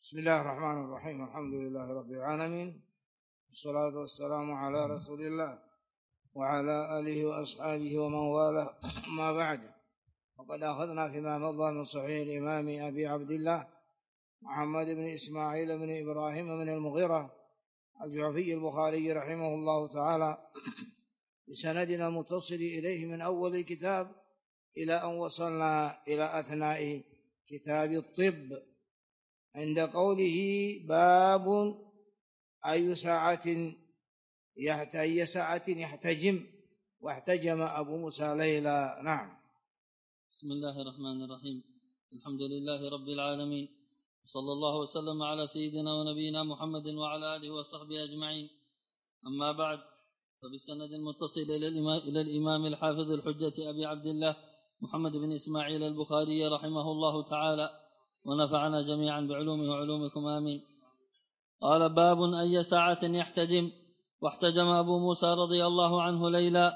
بسم الله الرحمن الرحيم. الحمد لله رب العالمين، والصلاة والسلام على رسول الله وعلى آله وأصحابه ومن والاه، ما بعد. وقد أخذنا فيما مضى من صحيح الإمام أبي عبد الله محمد بن إسماعيل بن إبراهيم بن المغيرة الجعفي البخاري رحمه الله تعالى بسندنا المتصل إليه من أول الكتاب إلى أن وصلنا إلى أثناء كتاب الطب عند قوله: باب أي ساعة يحتجم، واحتجم أبو موسى ليلى. نعم. بسم الله الرحمن الرحيم. الحمد لله رب العالمين، وصلى الله وسلم على سيدنا ونبينا محمد وعلى آله وصحبه أجمعين. أما بعد، فبالسند المتصل إلى الإمام الحافظ الحجة أبي عبد الله محمد بن إسماعيل البخاري رحمه الله تعالى، ونفعنا جميعا بعلومه وعلومكم آمين. قال: باب أي ساعة يحتجم، واحتجم أبو موسى رضي الله عنه ليلا.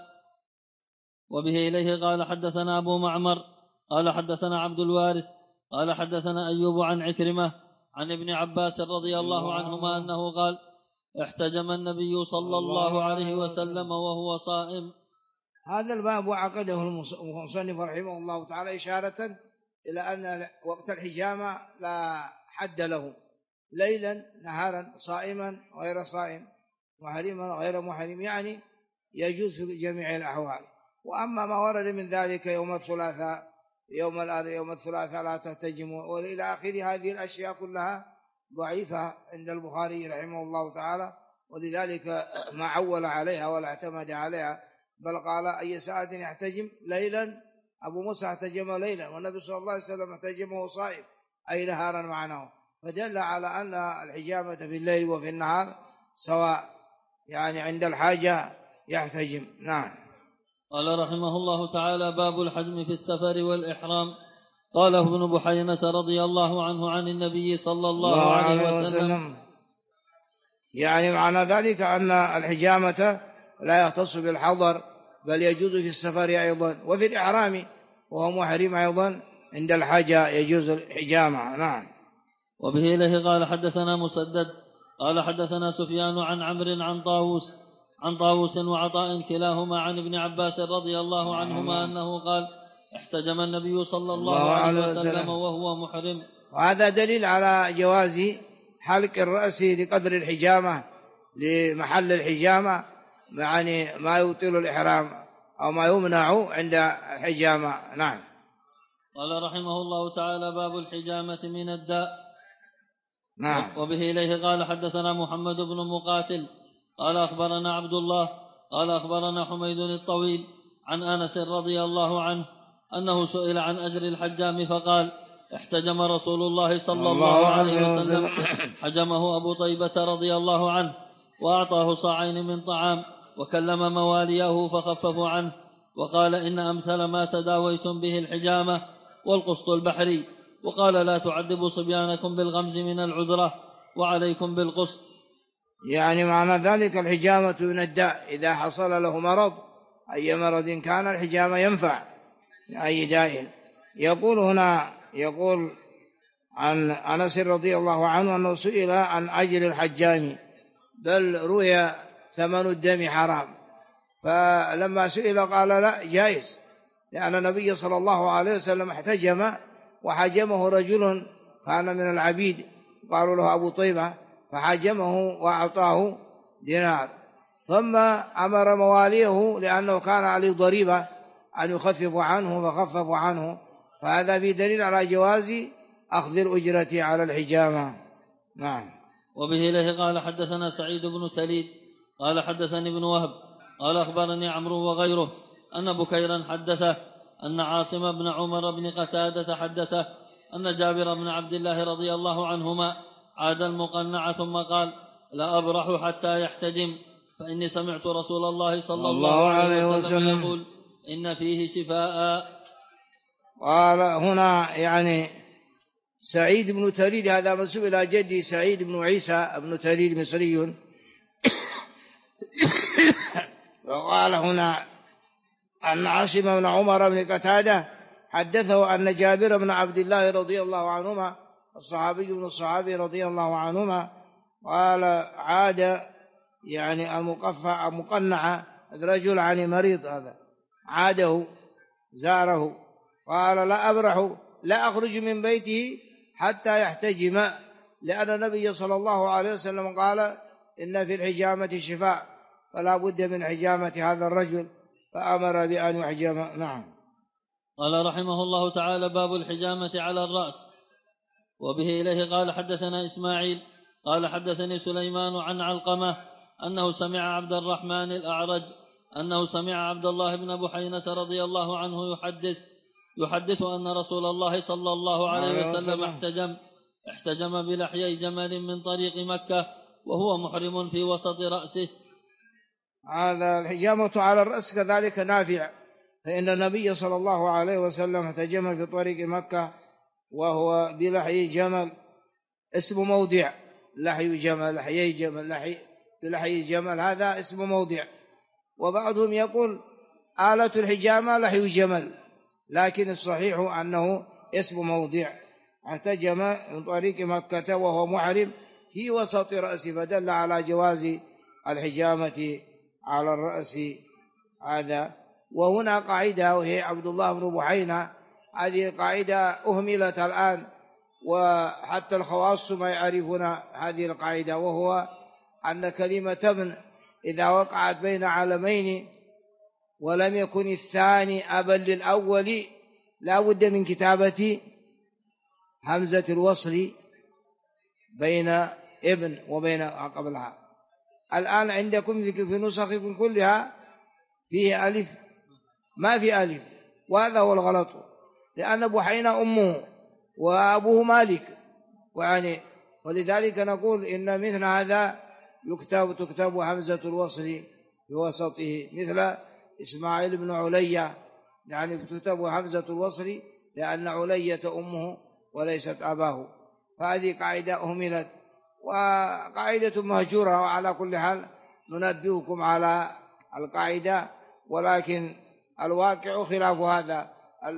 وبه إليه قال: حدثنا أبو معمر قال: حدثنا عبد الوارث قال: حدثنا أيوب عن عكرمة عن ابن عباس رضي الله عنهما أنه قال: احتجم النبي صلى الله عليه وسلم وهو صائم. هذا الباب وعقده المصنف رحمه الله تعالى إشارة إلى أن وقت الحجامة لا حد له، ليلا نهارا، صائما غير صائم، محرما غير محرم، يعني يجوز في جميع الأحوال. وأما ما ورد من ذلك يوم الثلاثاء يوم الثلاثاء لا تحتجم وإلى آخر هذه الأشياء كلها ضعيفة عند البخاري رحمه الله تعالى، ولذلك ما عول عليها ولا اعتمد عليها، بل قال: أي ساعة يحتجم ليلا. أبو موسى احتجم ليلا، والنبي صلى الله عليه وسلم احتجمه صائم أي نهارا معناه، فدل على أن الحجامة في الليل وفي النهار سواء، يعني عند الحاجة يحتجم. نعم. قال رحمه الله تعالى: باب الحجم في السفر والإحرام. قال ابن بحينة رضي الله عنه عن النبي صلى الله عليه وسلم، يعني معنى ذلك أن الحجامة لا يختص بالحضر، بل يجوز في السفر أيضا، وفي الإحرام وهو محرم أيضا عند الحاجة يجوز الحجامة. نعم. وبه إليه قال: حدثنا مسدد قال: حدثنا سفيان عن عمرو عن طاووس وعطاء كلاهما عن ابن عباس رضي الله عنهما أنه قال: احتجم النبي صلى الله عليه وسلم وهو محرم. وهذا دليل على جواز حلق الرأس لقدر الحجامة، لمحل الحجامة، يعني ما يبطل الإحرام أو ما يمنع عند الحجامة. نعم. قال رحمه الله تعالى: باب الحجامة من الداء. نعم. وبه إليه قال: حدثنا محمد بن مقاتل قال: أخبرنا عبد الله قال: أخبرنا حميد الطويل عن أنس رضي الله عنه أنه سئل عن أجر الحجام فقال: احتجم رسول الله صلى الله عليه وسلم، حجمه أبو طيبة رضي الله عنه، وأعطاه صاعين من طعام، وكلم مواليه فخففوا عنه، وقال: إن أمثل ما تداويتم به الحجامة والقسط البحري، وقال: لا تعذبوا صبيانكم بالغمز من العذرة، وعليكم بالقسط. يعني معنى ذلك الحجامة من الداء، إذا حصل له مرض أي مرض كان الحجامة ينفع لأي داء. يقول عن أنس رضي الله عنه أنه سئل عن أجر الحجام، بل روي ثمن الدم حرام، فلما سئل قال: لا، جائز، لأن النبي صلى الله عليه وسلم احتجم وحجمه رجل كان من العبيد قالوا له أبو طيبة، فحجمه وأعطاه دينار، ثم أمر مواليه لأنه كان عليه ضريبة أن يخففوا عنه فخففوا عنه، فهذا في دليل على جواز أخذ الأجرة على الحجامة. نعم. وبه إليه قال: حدثنا سعيد بن تليد قال: حدثني ابن وهب قال: أخبرني عمرو وغيره أن بكيرا حدثه أن عاصم بن عمر بن قتادة حدثه أن جابر بن عبد الله رضي الله عنهما عاد المقنع ثم قال: لا أبرح حتى يحتجم، فإني سمعت رسول الله صلى الله عليه وسلم يقول: إن فيه شفاء. قال هنا يعني سعيد بن تريد، هذا منسوب إلى جدي سعيد بن عيسى بن تريد مصري. وقال هنا أن عاصم بن عمر بن قتادة حدثه أن جابر بن عبد الله رضي الله عنهما الصحابي من الصحابي رضي الله عنهما قال عاد يعني المقنعة رجل عن مريض، هذا عاده زاره، قال لا أبرح لا أخرج من بيته حتى يحتجم، لأن النبي صلى الله عليه وسلم قال إن في الحجامة شفاء، فلا بد من حجامة هذا الرجل، فأمر بأن يحجم. نعم. قال رحمه الله تعالى: باب الحجامة على الرأس. وبه إليه قال حدثنا إسماعيل قال حدثني سليمان عن علقمة أنه سمع عبد الرحمن الأعرج أنه سمع عبد الله بن بحينة رضي الله عنه يحدث أن رسول الله صلى الله عليه وسلم احتجم بلحيي جمل من طريق مكة وهو محرم في وسط رأسه. هذا الحجامة على الرأس كذلك نافع، فإن النبي صلى الله عليه وسلم احتجم في طريق مكة وهو بلحي جمل، اسم موضع، لحي جمل، لحيي جمل، بلحي جمل، هذا اسم موضع. وبعضهم يقول آلة الحجامة لحي جمل، لكن الصحيح أنه اسم موضع. احتجم من طريق مكة وهو محرم في وسط رأسه، فدل على جواز الحجامة على الرأس هذا. وهنا قاعدة وهي عبد الله بن بحينة، هذه قاعدة أهملت الآن، وحتى الخواص ما يعرفون هذه القاعدة، وهو أن كلمة ابن إذا وقعت بين علمين ولم يكن الثاني أبا للأول لا بد من كتابة همزة الوصل بين ابن وبين قبلها. الآن عندكم في نسخكم كلها فيه ألف، ما في ألف، وهذا هو الغلط، لأن بحينة أمه وأبوه مالك، ولذلك نقول إن مثل هذا تكتب همزة الوصل في وسطه، مثل إسماعيل بن عليا، يعني تكتب همزة الوصل لأن علية أمه وليست أباه. فهذه قاعدة أهملت وقاعدة مهجورة، وعلى كل حال ننبهكم على القاعدة، ولكن الواقع خلاف هذا،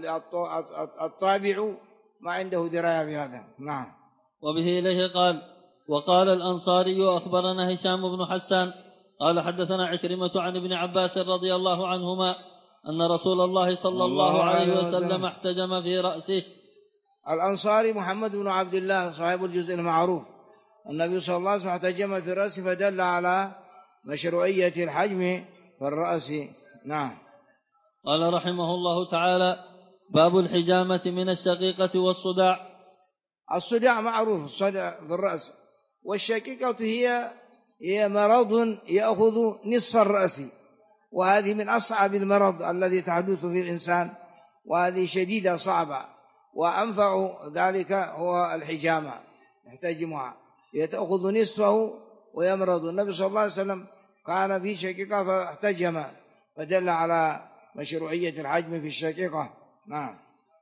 الطابع ما عنده دراية بهذا. نعم. وبه إليه قال: وقال الأنصاري أخبرنا هشام بن حسان قال حدثنا عكرمة عن ابن عباس رضي الله عنهما أن رسول الله صلى الله عليه وسلم احتجم في رأسه. الأنصاري محمد بن عبد الله صاحب الجزء المعروف، النبي صلى الله عليه وسلم احتجم في رأسه، فدل على مشروعية الحجم في الرأس. نعم. قال رحمه الله تعالى: باب الحجامة من الشقيقة والصداع. الصداع معروف، الصداع في الرأس، والشقيقة هي مرض يأخذ نصف الرأس، وهذه من أصعب المرض الذي تحدث في الإنسان، وهذه شديدة صعبة، وأنفع ذلك هو الحجامة، يحتجمها يتأخذ نصفه ويمرض. النبي صلى الله عليه وسلم كان به شقيقة فاحتجم، فدل على مشروعية الحجم في الشقيقة. نعم.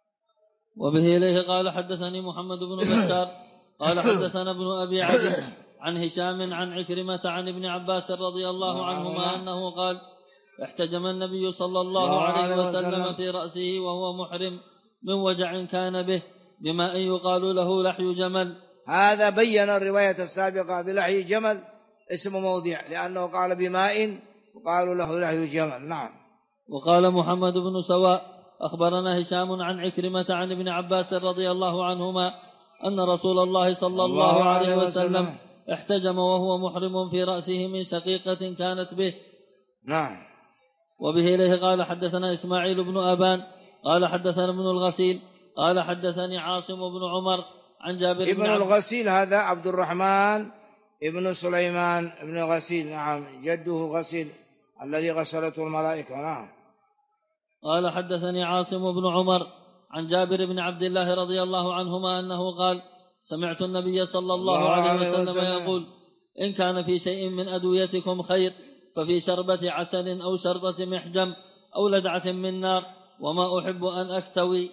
وبه إليه قال حدثني محمد بن بشار قال حدثنا ابن أبي عدي عن هشام عن عكرمة عن ابن عباس رضي الله عنهما أنه قال: احتجم النبي صلى الله عليه وسلم في رأسه وهو محرم من وجع كان به بماء يقال له لحي جمل. هذا بين الرواية السابقة بلحي جمل اسم موضع، لأنه قال بماء وقالوا له لحي جمل. نعم. وقال محمد بن سواء أخبرنا هشام عن عكرمة عن ابن عباس رضي الله عنهما أن رسول الله صلى الله عليه وسلم احتجم وهو محرم في رأسه من شقيقة كانت به. نعم. وبه إليه قال حدثنا إسماعيل بن أبان قال حدثنا ابن الغسيل قال حدثني عاصم بن عمر عن جابر ابن الغسيل هذا عبد الرحمن ابن سليمان ابن غسيل، نعم، جده غسيل الذي غسلته الملائكة. نعم. قال حدثني عاصم بن عمر عن جابر بن عبد الله رضي الله عنهما أنه قال: سمعت النبي صلى الله عليه وسلم يقول: إن كان في شيء من أدويتكم خير ففي شربة عسل أو شرطة محجم أو لدعة من نار، وما أحب أن أكتوي.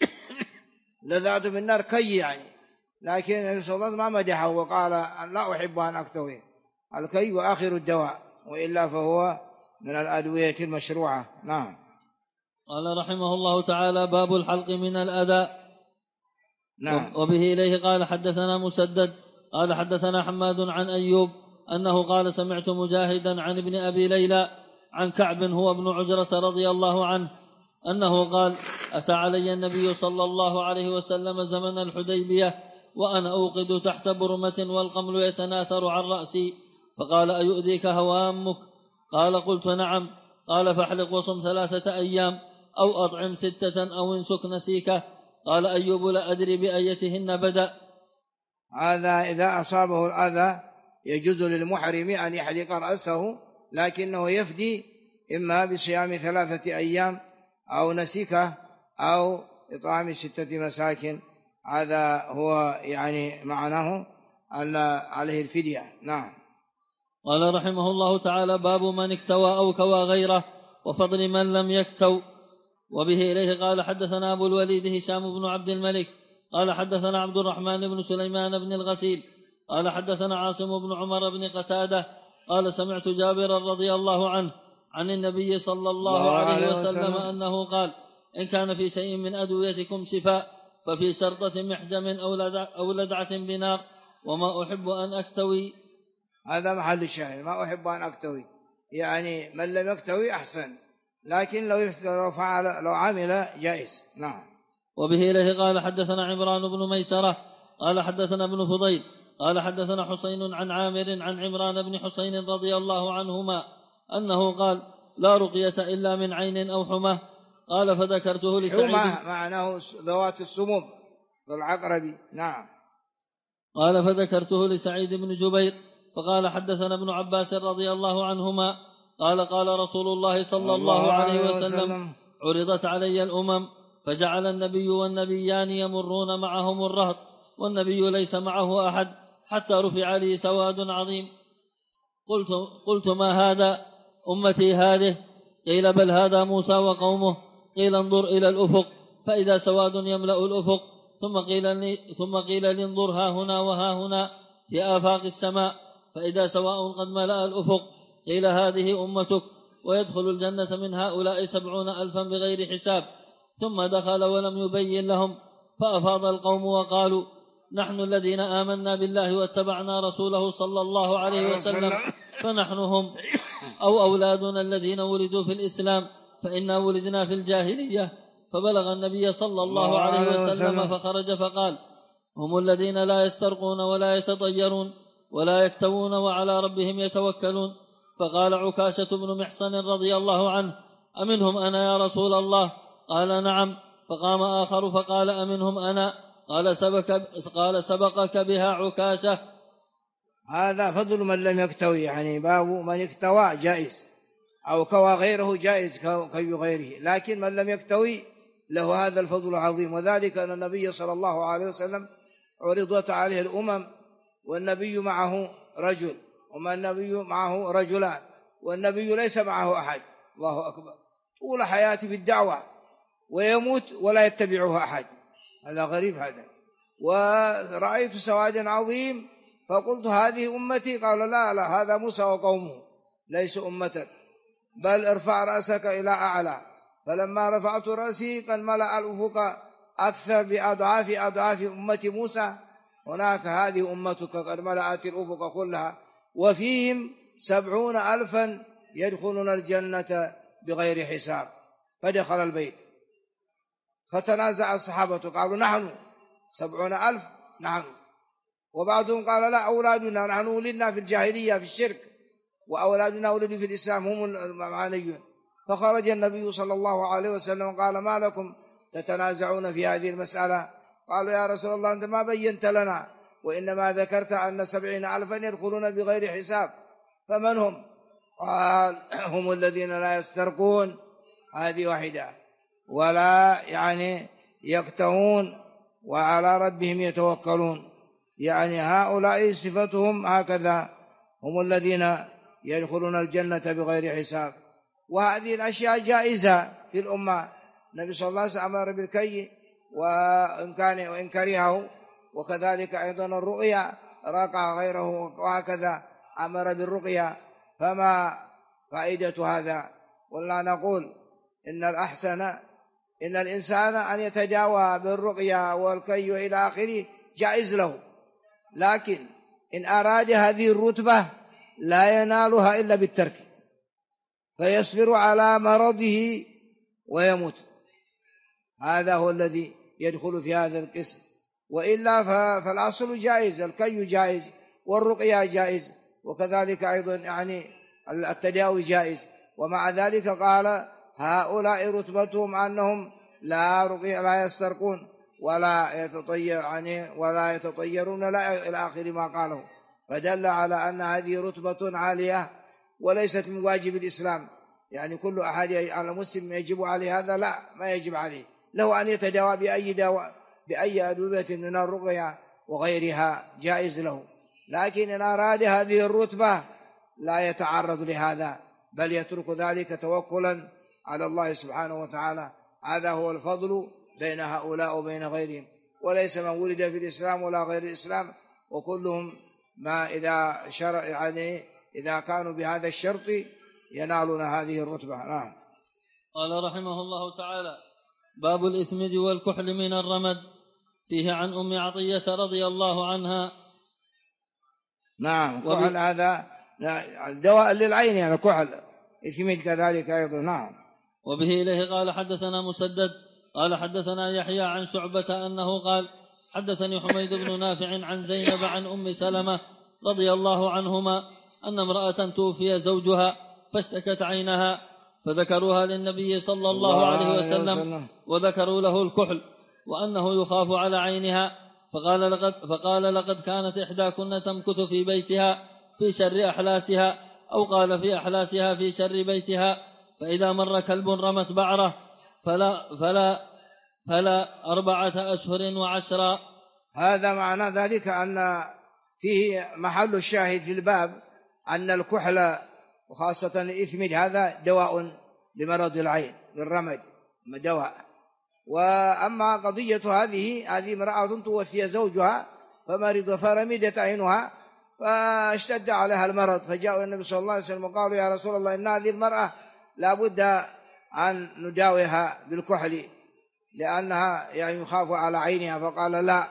لدعة من نار كي يعني، لكن النبي صلى الله عليه وسلم ما مدحه وقال لا أحب أن أكتوي، الكي وآخر الدواء، وإلا فهو من الأدوية المشروعة. نعم. قال رحمه الله تعالى: باب الحلق من الأذى. نعم. وبه إليه قال حدثنا مسدد قال حدثنا حماد عن أيوب أنه قال سمعت مجاهدا عن ابن أبي ليلى عن كعب هو ابن عجرة رضي الله عنه أنه قال أتى علي النبي صلى الله عليه وسلم زمن الحديبية وأنا أوقد تحت برمة والقمل يتناثر عن رأسي فقال أيؤذيك هوامك؟ قال قلت نعم. قال فاحلق وصم 3 أيام أو أطعم 6 أو انسك نسيكه. قال أيوب لا أدري بأيتهن بدأ. هذا إذا أصابه الأذى يجوز للمحرم أن يحلق رأسه، لكنه يفدي إما بصيام 3 أيام أو نسيكه أو إطعام 6 مساكين. هذا هو يعني معناه أن عليه الفدية. نعم. قال رحمه الله تعالى باب من اكتوى أو كوى غيره وفضل من لم يكتو. وبه إليه قال حدثنا أبو الوليد هشام بن عبد الملك قال حدثنا عبد الرحمن بن سليمان بن الغسيل قال حدثنا عاصم بن عمر بن قتادة قال سمعت جابر رضي الله عنه عن النبي صلى الله عليه وسلم أنه قال إن كان في شيء من أدويتكم شفاء ففي شرطة محجم أو لدعة بنار وما أحب أن أكتوي. هذا محل الشاهد، ما أحب أن أكتوي، يعني من لم يكتوي أحسن، لكن لو فعل لو عمل جائز. نعم. وبه إليه قال حدثنا عمران بن ميسرة قال حدثنا ابن فضيل قال حدثنا حسين عن عامر عن عمران بن حسين رضي الله عنهما أنه قال لا رقية إلا من عين أو حمى. قال فذكرته لسعيد. حمى معناه ذوات السموم كالعقرب. نعم. قال فذكرته لسعيد بن جبير فقال حدثنا ابن عباس رضي الله عنهما قال قال رسول الله صلى الله عليه وسلم عرضت علي الأمم فجعل النبي والنبيان يمرون معهم الرهط والنبي ليس معه أحد حتى رفع لي سواد عظيم. قلت ما هذا؟ أمتي هذه. قيل بل هذا موسى وقومه. قيل انظر إلى الأفق فإذا سواد يملأ الأفق. ثم قيل لي انظر ها هنا وها هنا في آفاق السماء فإذا سواء قد ملأ الأفق. قيل هذه أمتك ويدخل الجنة من هؤلاء 70,000 بغير حساب. ثم دخل ولم يبين لهم فأفاض القوم وقالوا نحن الذين آمنا بالله واتبعنا رسوله صلى الله عليه وسلم فنحن هم أو أولادنا الذين ولدوا في الإسلام فإنا ولدنا في الجاهلية. فبلغ النبي صلى الله عليه وسلم فخرج فقال هم الذين لا يسترقون ولا يتطيرون ولا يكتوون وعلى ربهم يتوكلون. فقال عكاشة بن محصن رضي الله عنه أمنهم أنا يا رسول الله؟ قال نعم. فقام آخر فقال أمنهم أنا؟ قال سبقك بها عكاشة. هذا فضل من لم يكتوي، يعني باب من اكتوى جائز أو كوى غيره جائز كي غيره، لكن من لم يكتوي له هذا الفضل العظيم. وذلك أن النبي صلى الله عليه وسلم عرضت عليه الأمم والنبي معه رجل وما النبي معه رجلان والنبي ليس معه أحد. الله أكبر. طول حياته بالدعوة ويموت ولا يتبعه أحد، هذا غريب هذا. ورأيت سواد عظيم فقلت هذه أمتي؟ قال لا هذا موسى وقومه ليس أمتك، بل ارفع رأسك إلى أعلى. فلما رفعت رأسي قد ملأ الأفق أكثر بأضعاف أمة موسى. هناك هذه أمتك قد ملأت الأفق كلها وفيهم 70,000 يدخلون الجنة بغير حساب. فدخل البيت فتنازع الصحابة قالوا نحن 70,000 نحن، وبعضهم قال لا أولادنا نحن ولدنا في الجاهلية في الشرك وأولادنا ولدوا في الإسلام هم المعنيون. فخرج النبي صلى الله عليه وسلم قال ما لكم تتنازعون في هذه المسألة؟ قالوا يا رسول الله أنت ما بينت لنا وإنما ذكرت أن 70,000 يدخلون بغير حساب، فمن هم؟ قال هم الذين لا يسترقون، هذه واحدة، ولا يعني يكتوون وعلى ربهم يتوكلون، يعني هؤلاء صفتهم هكذا، هم الذين يدخلون الجنة بغير حساب. وهذه الأشياء جائزة في الأمة. النبي صلى الله عليه وسلم أمر بالكي وإن كرهه، وكذلك أيضا الرؤيا رقع غيره وهكذا أمر بالرقيا. فما فائدة هذا؟ ولا نقول إن الأحسن إن الإنسان أن يتداوى بالرقية والكي إلى آخره جائز له، لكن إن أراد هذه الرتبة لا ينالها إلا بالترك، فيصبر على مرضه ويموت. هذا هو الذي يدخل في هذا القسم، وإلا فالأصل جائز، الكي جائز والرقية جائز، وكذلك أيضا يعني التداوي جائز. ومع ذلك قال هؤلاء رتبتهم أنهم لا يسترقون ولا يتطيرون لا إلى آخر ما قاله، فدل على أن هذه رتبة عالية وليست من واجب الإسلام. يعني كل أحد على مسلم يجب عليه هذا؟ لا، ما يجب عليه، له أن يتداوى بأي أدوية من الرقية وغيرها جائز له، لكن إن أراد هذه الرتبة لا يتعرض لهذا، بل يترك ذلك توكلا على الله سبحانه وتعالى. هذا هو الفضل بين هؤلاء وبين غيرهم، وليس من ولد في الإسلام ولا غير الإسلام، وكلهم ما إذا كانوا بهذا الشرط ينالون هذه الرتبة. نعم. قال رحمه الله تعالى: باب الإثمد والكحل من الرمد، فيه عن أم عطية رضي الله عنها. نعم. كحل هذا دواء للعين، يعني كحل إثمد كذلك أيضا. نعم. وبه إليه قال حدثنا مسدد قال حدثنا يحيى عن شعبة أنه قال حدثني حميد بن نافع عن زينب عن أم سلمة رضي الله عنهما أن امرأة توفي زوجها فاشتكت عينها، فذكروها للنبي صلى الله عليه وسلم وذكروا له الكحل وأنه يخاف على عينها، فقال لقد كانت إحداكن تمكث في بيتها في شر أحلاسها، أو قال في أحلاسها في شر بيتها، فإذا مر كلب رمت بعره فلا 4 أشهر و10. هذا معنى ذلك أن فيه محل الشاهد في الباب أن الكحل وخاصة الإثمد هذا دواء لمرض العين للرمد دواء. وأما قضية هذه امرأة توفي زوجها فمرض فرمدت عينها فاشتد عليها المرض، فجاءوا النبي صلى الله عليه وسلم وقالوا يا رسول الله إن هذه المرأة لا بد أن نداويها بالكحل لأنها يعني يخاف على عينها، فقال لا،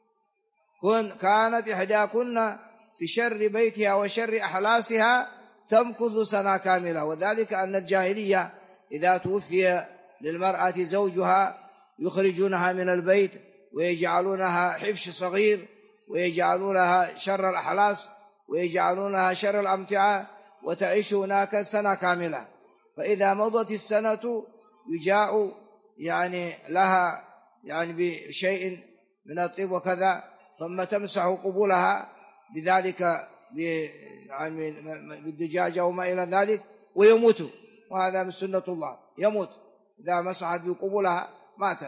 كانت إحداكن في شر بيتها وشر أحلاسها تمكث سنة كاملة. وذلك أن الجاهلية إذا توفي للمرأة زوجها يخرجونها من البيت ويجعلونها حفش صغير ويجعلونها شر الأحلاس ويجعلونها شر الأمتعة وتعيش هناك سنة كاملة. فإذا مضت السنة يجاء يعني لها يعني بشيء من الطيب وكذا، ثم تمسح قبولها بذلك يعني بالدجاجة وما إلى ذلك ويموت، وهذا من سنة الله، يموت إذا مسحت بقبولها مات.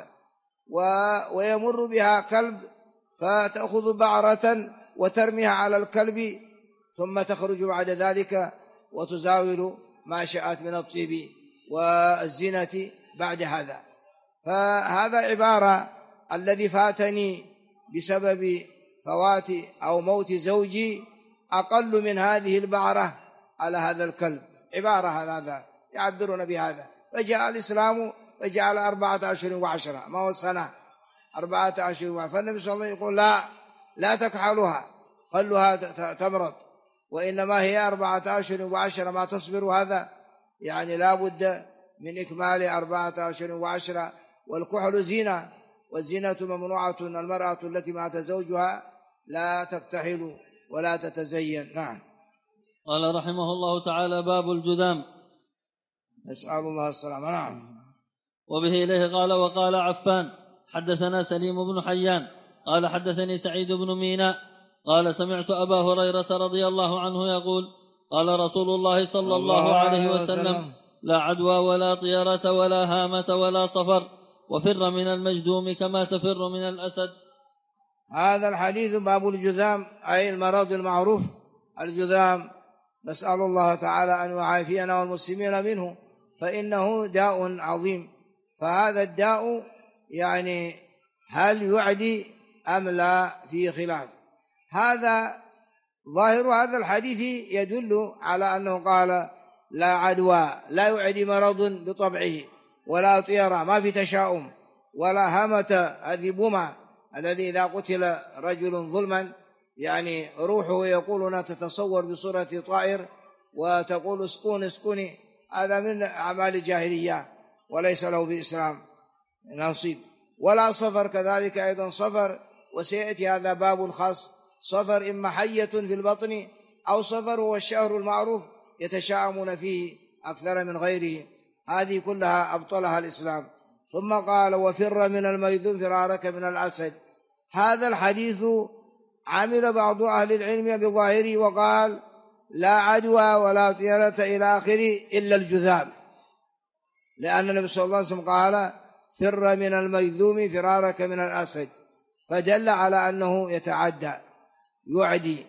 ويمر بها كلب فتأخذ بعرة وترميها على الكلب ثم تخرج بعد ذلك وتزاول ما شاءت من الطيب والزينة بعد هذا. فهذا عبارة الذي فاتني بسبب فوات أو موت زوجي أقل من هذه البعرة على هذا الكلب، عبارة هذا يعبرون بهذا. فجاء الإسلام فجعل 4 أشهر و10، ما هو السنة 4 أشهر، فالنبي صلى الله عليه وسلم يقول لا تكحلوها، خلوها تمرض، وإنما هي 4 أشهر و10 ما تصبر. هذا يعني لا بد من إكمال 4 أشهر و10. والكحل زينة، والزينة ممنوعة، المرأة التي مات زوجها لا تكتحل ولا تتزين. نعم. قال رحمه الله تعالى: باب الجذام، نسأل الله السلامة. نعم. وبه إليه قال: وقال عفان حدثنا سليم بن حيان قال حدثني سعيد بن ميناء قال سمعت أبا هريرة رضي الله عنه يقول: قال رسول الله صلى الله عليه وسلم: لا عدوى ولا طيرة ولا هامة ولا صفر، وفر من المجذوم كما تفر من الأسد. هذا الحديث باب الجذام، أي المرض المعروف الجذام، نسأل الله تعالى أن يعافينا والمسلمين منه، فإنه داء عظيم. فهذا الداء يعني هل يعدي أم لا في خلاف. هذا ظاهر هذا الحديث يدل على أنه قال لا عدوى، لا يعدي مرض بطبعه، ولا طيرة، ما في تشاؤم، ولا همة هذه بمة الذي إذا قتل رجل ظلما يعني روحه يقولون تتصور بصورة طائر وتقول اسكون اسكني، هذا من أعمال الجاهلية وليس له في الإسلام نصيب. ولا صفر كذلك أيضا صفر، وسيأتي هذا باب خاص، صفر إما حية في البطن أو صفر هو الشهر المعروف يتشاءمون فيه أكثر من غيره، هذه كلها أبطلها الإسلام. ثم قال وفر من الميذوم فرارك من الأسد. هذا الحديث عمل بعض أهل العلم بظاهره وقال لا عدوى ولا طيرة إلى آخره إلا الجذام، لأن النبي صلى الله عليه وسلم قال فر من الميذوم فرارك من الأسد، فدل على أنه يتعدى يعدي.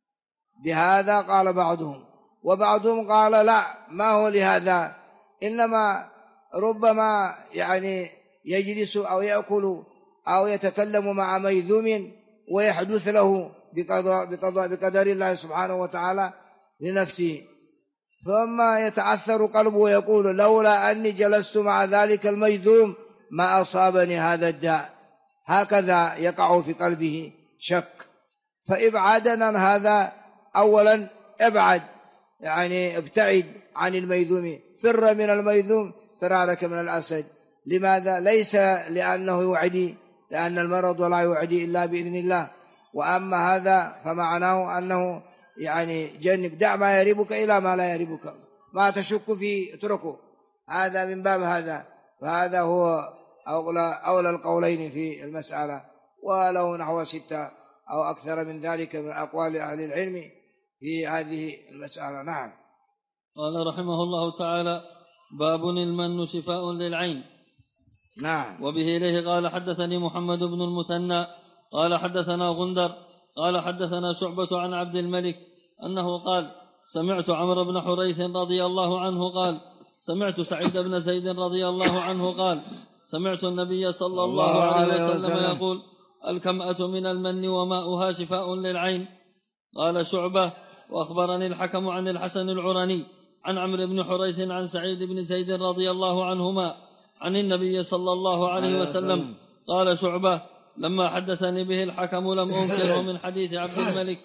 بهذا قال بعضهم، وبعضهم قال لا ما هو لهذا، إنما ربما يعني يجلس أو يأكل أو يتكلم مع ميذوم ويحدث له بقدر الله سبحانه وتعالى لنفسه، ثم يتعثر قلبه ويقول لولا أني جلست مع ذلك الميذوم ما أصابني هذا الداء، هكذا يقع في قلبه شك. فإبعادنا عن هذا أولا ابعد يعني ابتعد عن الميذوم، فر من الميذوم فرارك من الأسد. لماذا؟ ليس لأنه يعدي، لأن المرض لا يعدي إلا بإذن الله، وأما هذا فمعناه أنه يعني جنب دع ما يريبك إلى ما لا يريبك، ما تشك فيه اتركه، هذا من باب هذا. فهذا هو أولى القولين في المسألة، وله نحو 6 أو أكثر من ذلك من أقوال أهل العلم في هذه المسألة. نعم. قال رحمه الله تعالى باب المن شفاء للعين. نعم. وبه إليه قال حدثني محمد بن المثنى قال حدثنا غندر قال حدثنا شعبة عن عبد الملك أنه قال سمعت عمرو بن حريث رضي الله عنه قال سمعت سعيد بن زيد رضي الله عنه قال سمعت النبي صلى الله عليه وسلم يقول الكمأة من المن وماؤها شفاء للعين. قال شعبة وأخبرني الحكم عن الحسن العرني عن عمرو بن حريث عن سعيد بن زيد رضي الله عنهما عن النبي صلى الله عليه وسلم. قال شعبة لما حدثني به الحكم لم أنكره من حديث عبد الملك.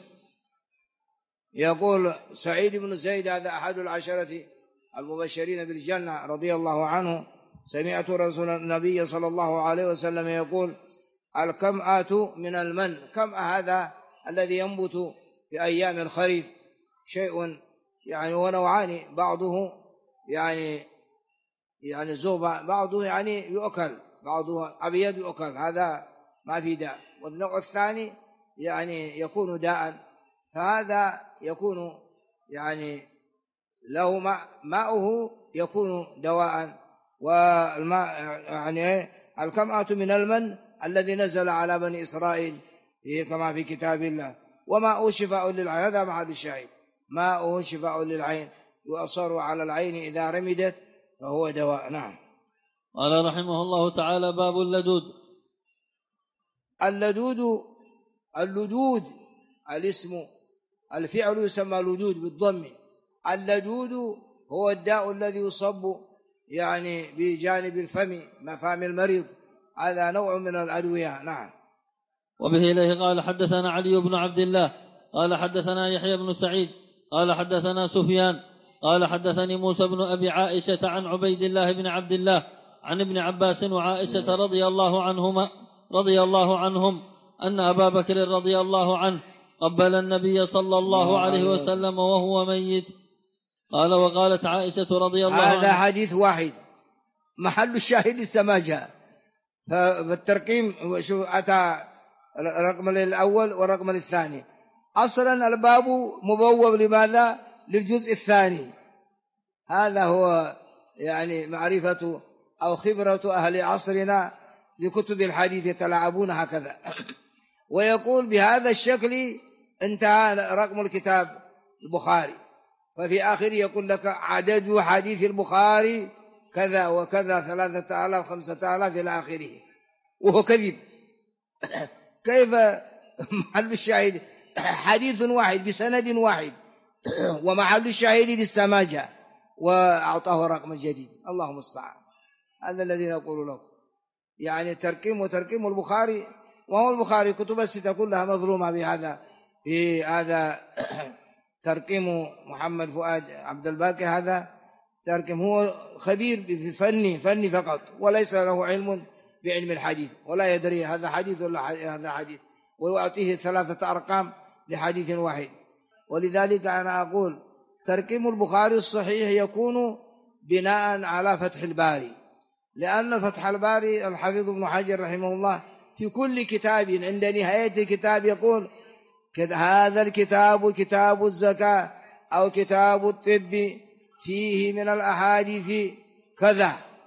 يقول سعيد بن زيد هذا أحد العشرة المبشرين بالجنة رضي الله عنه، سمعت رسول النبي صلى الله عليه وسلم يقول الكمأة من المن. كمأة هذا الذي ينبت في أيام الخريف، شيء يعني ونوعان، بعضه يعني زوبة، بعضه يعني يؤكل، بعضه أبيض يؤكل، هذا ما في داء، والنوع الثاني يعني يكون داء، فهذا يكون يعني له ماؤه يكون دواء. والماء يعني الكمأة من المن الذي نزل على بني إسرائيل كما في كتاب الله، وماؤه شفاء للعين، هذا محل الشاهد، ماؤه شفاء للعين يؤصر على العين إذا رمدت فهو دواء. نعم. قال رحمه الله تعالى باب اللدود. اللدود الاسم، الفعل يسمى لدود بالضم. اللدود هو الداء الذي يصب يعني بجانب الفم، مفام المريض، هذا نوع من الأدوية. نعم. وبه إليه قال حدثنا علي بن عبد الله قال حدثنا يحيى بن سعيد قال حدثنا سفيان قال حدثني موسى بن أبي عائشة عن عبيد الله بن عبد الله عن ابن عباس وعائشة رضي الله عنهم أن أبا بكر رضي الله عنه قبل النبي صلى الله عليه وسلم وهو ميت. قال وقالت عائشة رضي الله عنها. هذا حديث واحد، محل الشاهد السماجة، فالترقيم شو أتى الرقم الأول والرقم الثاني. أصلا الباب مبوب لماذا؟ للجزء الثاني. هذا هو يعني معرفة أو خبرة أهل عصرنا في كتب الحديث، يتلاعبون هكذا. ويقول بهذا الشكل انتهى رقم الكتاب البخاري، ففي آخره يقول لك عدد حديث البخاري كذا وكذا 3000 5000 إلى آخره، وهو كذب. كيف محل الشاهد حديث واحد بسند واحد، ومحل الشاهد للسماجة، وأعطاه رقم جديد. اللهم استعان. هذا الذي نقول لكم. يعني تركيم البخاري، وهو البخاري كتب الستة كلها مظلومة بهذا، في هذا تركيم محمد فؤاد عبد الباقي. هذا تركيم، هو خبير في فني فقط، وليس له علم بعلم الحديث، ولا يدري هذا حديث ولا هذا حديث، ويعطيه 3 أرقام لحديث واحد. ولذلك أنا أقول تركيم البخاري الصحيح يكون بناء على فتح الباري، لأن فتح الباري الحافظ ابن حجر رحمه الله في كل كتاب عند نهاية الكتاب يقول هذا الكتاب كتاب الزكاة أو كتاب الطب، فيه من الأحاديث كذا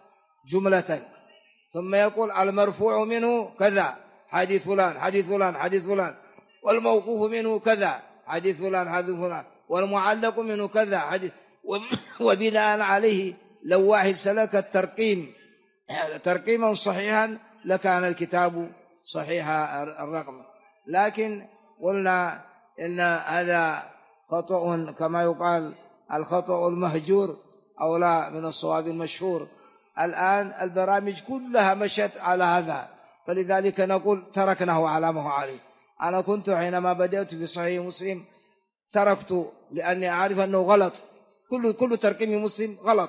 جملة، ثم يقول المرفوع منه كذا حديث فلان حديث فلان حديث فلان، والموقوف منه كذا حديث فلان حديث فلان، والمعلق منه كذا حديث. وبناء عليه لو واحد سلك الترقيم ترقيما صحيحا لكان الكتاب صحيح الرقم. لكن قلنا إن هذا خطأ كما يقال الخطأ المهجور أولى من الصواب المشهور. الآن البرامج كلها مشت على هذا، فلذلك نقول تركناه على ما هو عليه. أنا كنت حينما بدأت في صحيح مسلم تركت، لأني أعرف أنه غلط، كل ترقيم مسلم غلط،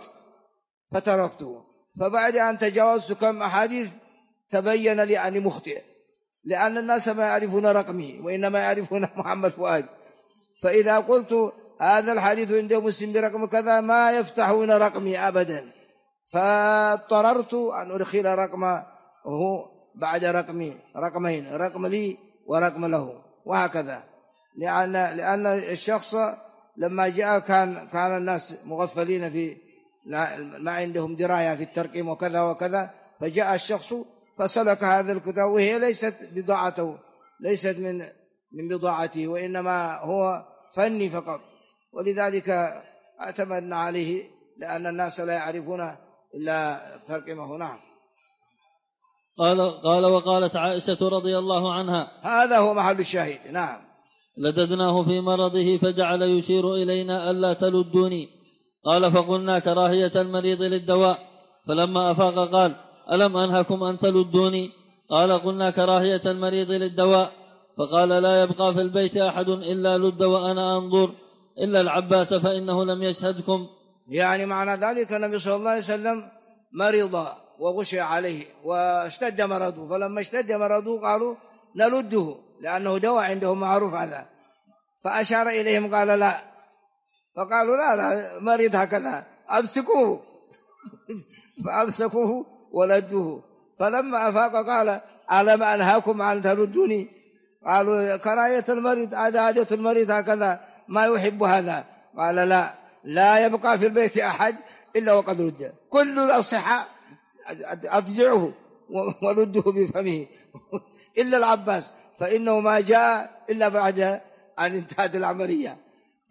فتركته. فبعد أن تجاوزت كم أحاديث تبين لي أني مخطئ، لأن الناس ما يعرفون رقمي وإنما يعرفون محمد فؤاد. فإذا قلت هذا الحديث عند مسلم برقم كذا ما يفتحون رقمي أبدا، فاضطررت أن أدخل رقمه بعد رقمين، رقم لي ورقم له، وهكذا. لأن الشخص لما جاء كان الناس مغفلين في ما عندهم دراية في الترقيم وكذا وكذا، فجاء الشخص فسلك هذا الكتاب، وهي ليست بضاعته، ليست من بضاعته، وإنما هو فني فقط. ولذلك اعتمدنا عليه، لأن الناس لا يعرفون إلا ترقيمه. نعم. قال وقالت عائشة رضي الله عنها، هذا هو محل الشاهد. نعم. لددناه في مرضه فجعل يشير إلينا ألا تلدوني، قال فقلنا كراهية المريض للدواء، فلما أفاق قال ألم أنهكم أن تلدوني؟ قال قلنا كراهية المريض للدواء، فقال لا يبقى في البيت أحد إلا لد وأنا أنظر إلا العباس فإنه لم يشهدكم. يعني معنى ذلك النبي صلى الله عليه وسلم مرض وغشي عليه واشتد مرضه، فلما اشتد مرضه قالوا نلده لأنه دواء عندهم معروف هذا، فأشار إليهم قال لا، فقالوا لا مريض هكذا أمسكوه فأمسكوه ولدوه. فلما أفاق قال ألم أنهاكم عن تلدوني؟ قالوا كراهية المريض، عادة المريض هكذا ما يحب هذا. قال لا يبقى في البيت أحد إلا وقد رد، كل الأصحاء أضجعه ولده بفمه إلا العباس، فإنه ما جاء إلا بعد أن انتهت العملية،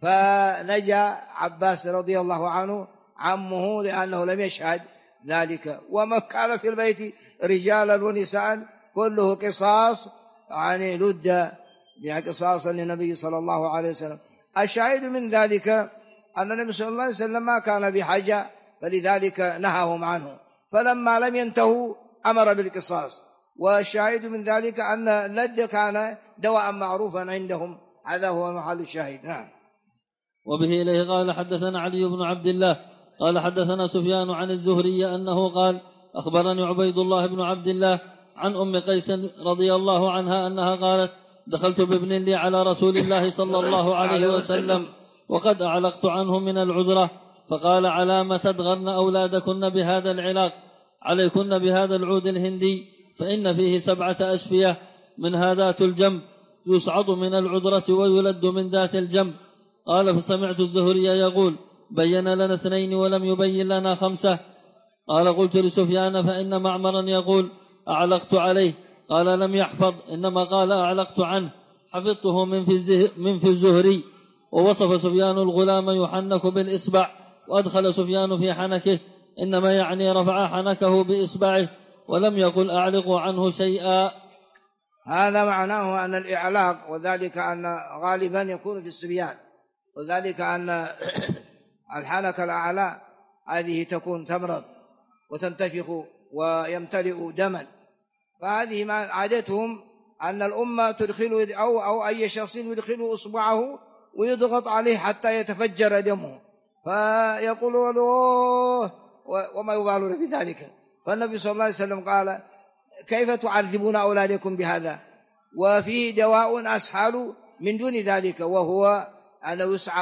فنجا عباس رضي الله عنه عمه لأنه لم يشهد ذلك. ومن كان في البيت رجالا ونساء كله قصاص، يعني لد قصاصا للنبي صلى الله عليه وسلم. الشاهد من ذلك أن النبي صلى الله عليه وسلم ما كان بحاجة، فلذلك نهاهم عنه، فلما لم ينتهوا أمر بالقصاص. والشاهد من ذلك أن اللد كان دواء معروفا عندهم، هذا هو محل الشاهد. نعم. وبه إليه قال حدثنا علي بن عبد الله قال حدثنا سفيان عن الزهري أنه قال أخبرني عبيد الله بن عبد الله عن أم قيس رضي الله عنها أنها قالت دخلت بابن لي على رسول الله صلى الله عليه وسلم وقد أعلقت عنه من العذرة، فقال على ما تدغرن أولادكن بهذا العلاق؟ عليكن بهذا العود الهندي، فإن فيه 7 أشفية من ذات الجنب، يصعد من العذرة ويلد من ذات الجنب. قال فسمعت الزهري يقول بين لنا 2 ولم يبين لنا 5. قال قلت لسفيان فإن معمرا يقول أعلقت عليه، قال لم يحفظ، إنما قال أعلقت عنه، حفظته من في الزهري. ووصف سفيان الغلام يحنك بالإصبع، وأدخل سفيان في حنكه، إنما يعني رفع حنكه بإصبعه، ولم يقل أعلق عنه شيئا. هذا معناه أن الإعلاق، وذلك أن غالبا يكون في الصبيان، وذلك أن الحنك الأعلى هذه تكون تمرض، وتنتفخ ويمتلئ دما. فهذه ما عادتهم أن الأمة تدخل أو أي شخص يدخل إصبعه ويضغط عليه حتى يتفجر دمه، فيقولون له وما يبالون بذلك. فالنبي صلى الله عليه وسلم قال: كيف تعذبون أولادكم بهذا؟ وفيه دواء أسهل من دون ذلك، وهو أنه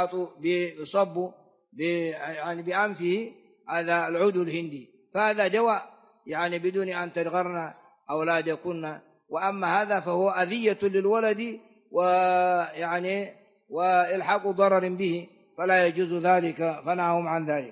يصب يعني بأنفه هذا العود الهندي، فهذا دواء يعني بدون أن تدغرن أولادكن. وأما هذا فهو أذية للولد ويعني وإلحاق ضرر به، فلا يجوز ذلك، فنههم عن ذلك.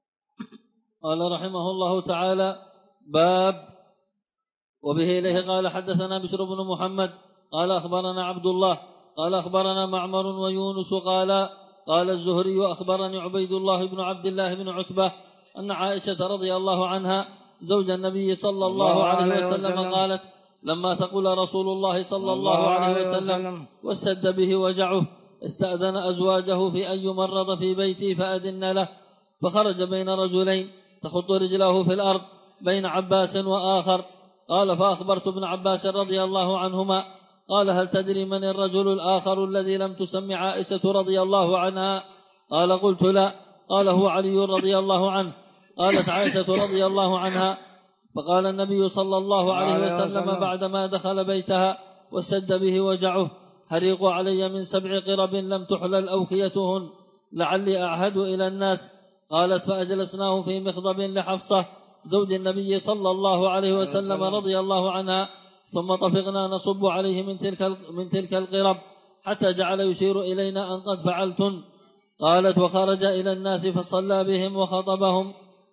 قال رحمه الله تعالى: باب. وبه إليه قال: حدثنا بشر بن محمد قال أخبرنا عبد الله قال أخبرنا معمر ويونس قال الزهري: أخبرني عبيد الله بن عبد الله بن عتبة أن عائشة رضي الله عنها زوج النبي صلى الله عليه وسلم قالت: لما تقول رسول الله صلى الله عليه وسلم واشتد به وجعه استأذن أزواجه في أن يمرض في بيتي فأذن له، فخرج بين رجلين تخط رجله في الأرض بين عباس وآخر. قال: فأخبرت ابن عباس رضي الله عنهما قال: هل تدري من الرجل الآخر الذي لم تسم عائشة رضي الله عنها؟ قال: قلت: لا. قال: هو علي رضي الله عنه. قالت عائشة رضي الله عنها: فقال النبي صلى الله عليه وسلم بعدما دخل بيتها واشتد به وجعه: هريقوا علي من 7 قرب لم تحلل أوكيتهن لعلي أعهد إلى الناس. قالت: فأجلسناه في مخضب لحفصة زوج النبي صلى الله عليه وسلم رضي الله عنها، ثم طفقنا نصب عليه من تلك القرب حتى جعل يشير إلينا أن قد فعلتن. قالت: وخرج إلى الناس فصلى بهم وخطبهم.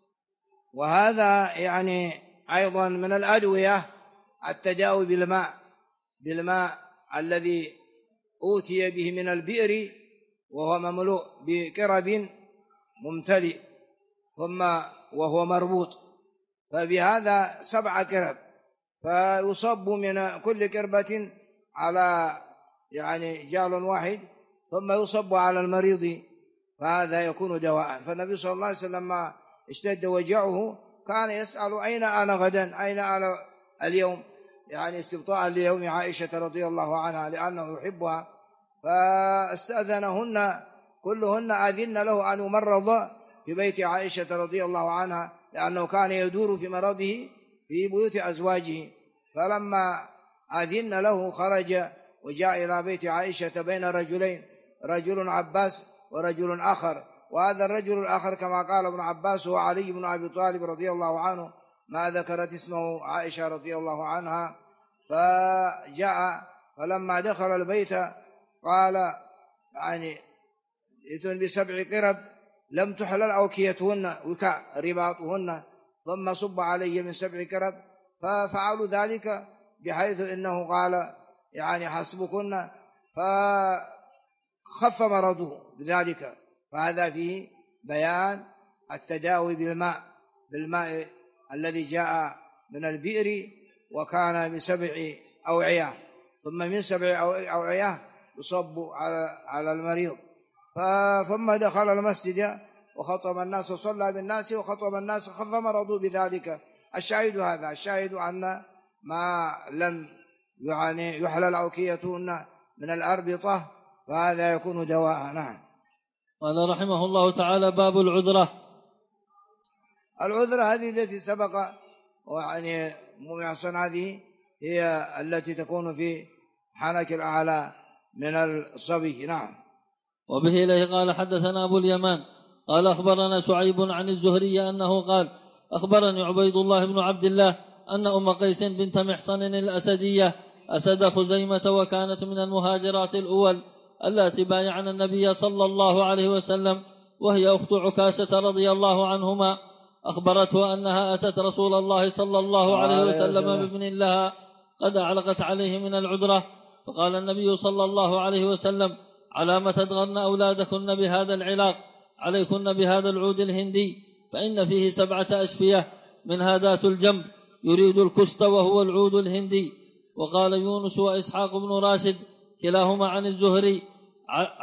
وهذا يعني أيضا من الأدوية التداوي بالماء الذي أوتي به من البئر وهو مملوء بقرب ممتلئ ثم وهو مربوط، فبهذا 7 قرب، فيصب من كل قربة على يعني جال واحد ثم يصب على المريض، فهذا يكون دواء. فالنبي صلى الله عليه وسلم لما اشتد وجعه كان يسأل: أين أنا غدا؟ أين أنا اليوم؟ يعني استبطاء ليوم عائشة رضي الله عنها لأنه يحبها. فاستأذنهن كلهن أذن له أن يمرض في بيت عائشة رضي الله عنها، لأنه كان يدور في مرضه في بيوت أزواجه. فلما أذن له خرج وجاء إلى بيت عائشة بين رجلين، رجل عباس ورجل آخر، وهذا الرجل الآخر كما قال ابن عباس هو علي بن أبي طالب رضي الله عنه، ما ذكرت اسمه عائشة رضي الله عنها. فجاء فلما دخل البيت قال: يعني ائتون ب7 قرب لم تحلل أوكيتهن وكاء رباطهن، ثم صب علي من 7 قرب، ففعلوا ذلك بحيث إنه قال: يعني حسبكن، فخف مرضه بذلك. فهذا فيه بيان التداوي بالماء الذي جاء من البئر، وكان ب7 أوعية، ثم من 7 أوعية يصب على المريض. ثم دخل المسجد وخطب الناس وصلى بالناس وخطب الناس، خف مرضوا بذلك. الشاهد هذا، الشاهد أن ما لم يعني يحلل أوكيتهن من الأربطة فهذا يكون دواء. نعم. قال رحمه الله تعالى: باب العذرة. العذرة هذه التي سبق، ويعني معصن هذه هي التي تكون في حنك الأعلى من الصبي. نعم. وبه إليه قال: حدثنا أبو اليمان قال أخبرنا شعيب عن الزهري أنه قال: أخبرني عبيد الله بن عبد الله أن أم قيس بنت محصن الأسدية أسد خزيمة، وكانت من المهاجرات الأول التي بايعن النبي صلى الله عليه وسلم، وهي أخت عكاشة رضي الله عنهما، أخبرته أنها أتت رسول الله صلى الله عليه وسلم بابن لها قد أعلقت عليه من العذرة، فقال النبي صلى الله عليه وسلم: على ما تدغرن أولادكن بهذا العلاق؟ عليكن بهذا العود الهندي، فإن فيه 7 أشفية، منها ذات الجنب يريد الكست وهو العود الهندي. وقال يونس وإسحاق بن راشد كلاهما عن الزهري: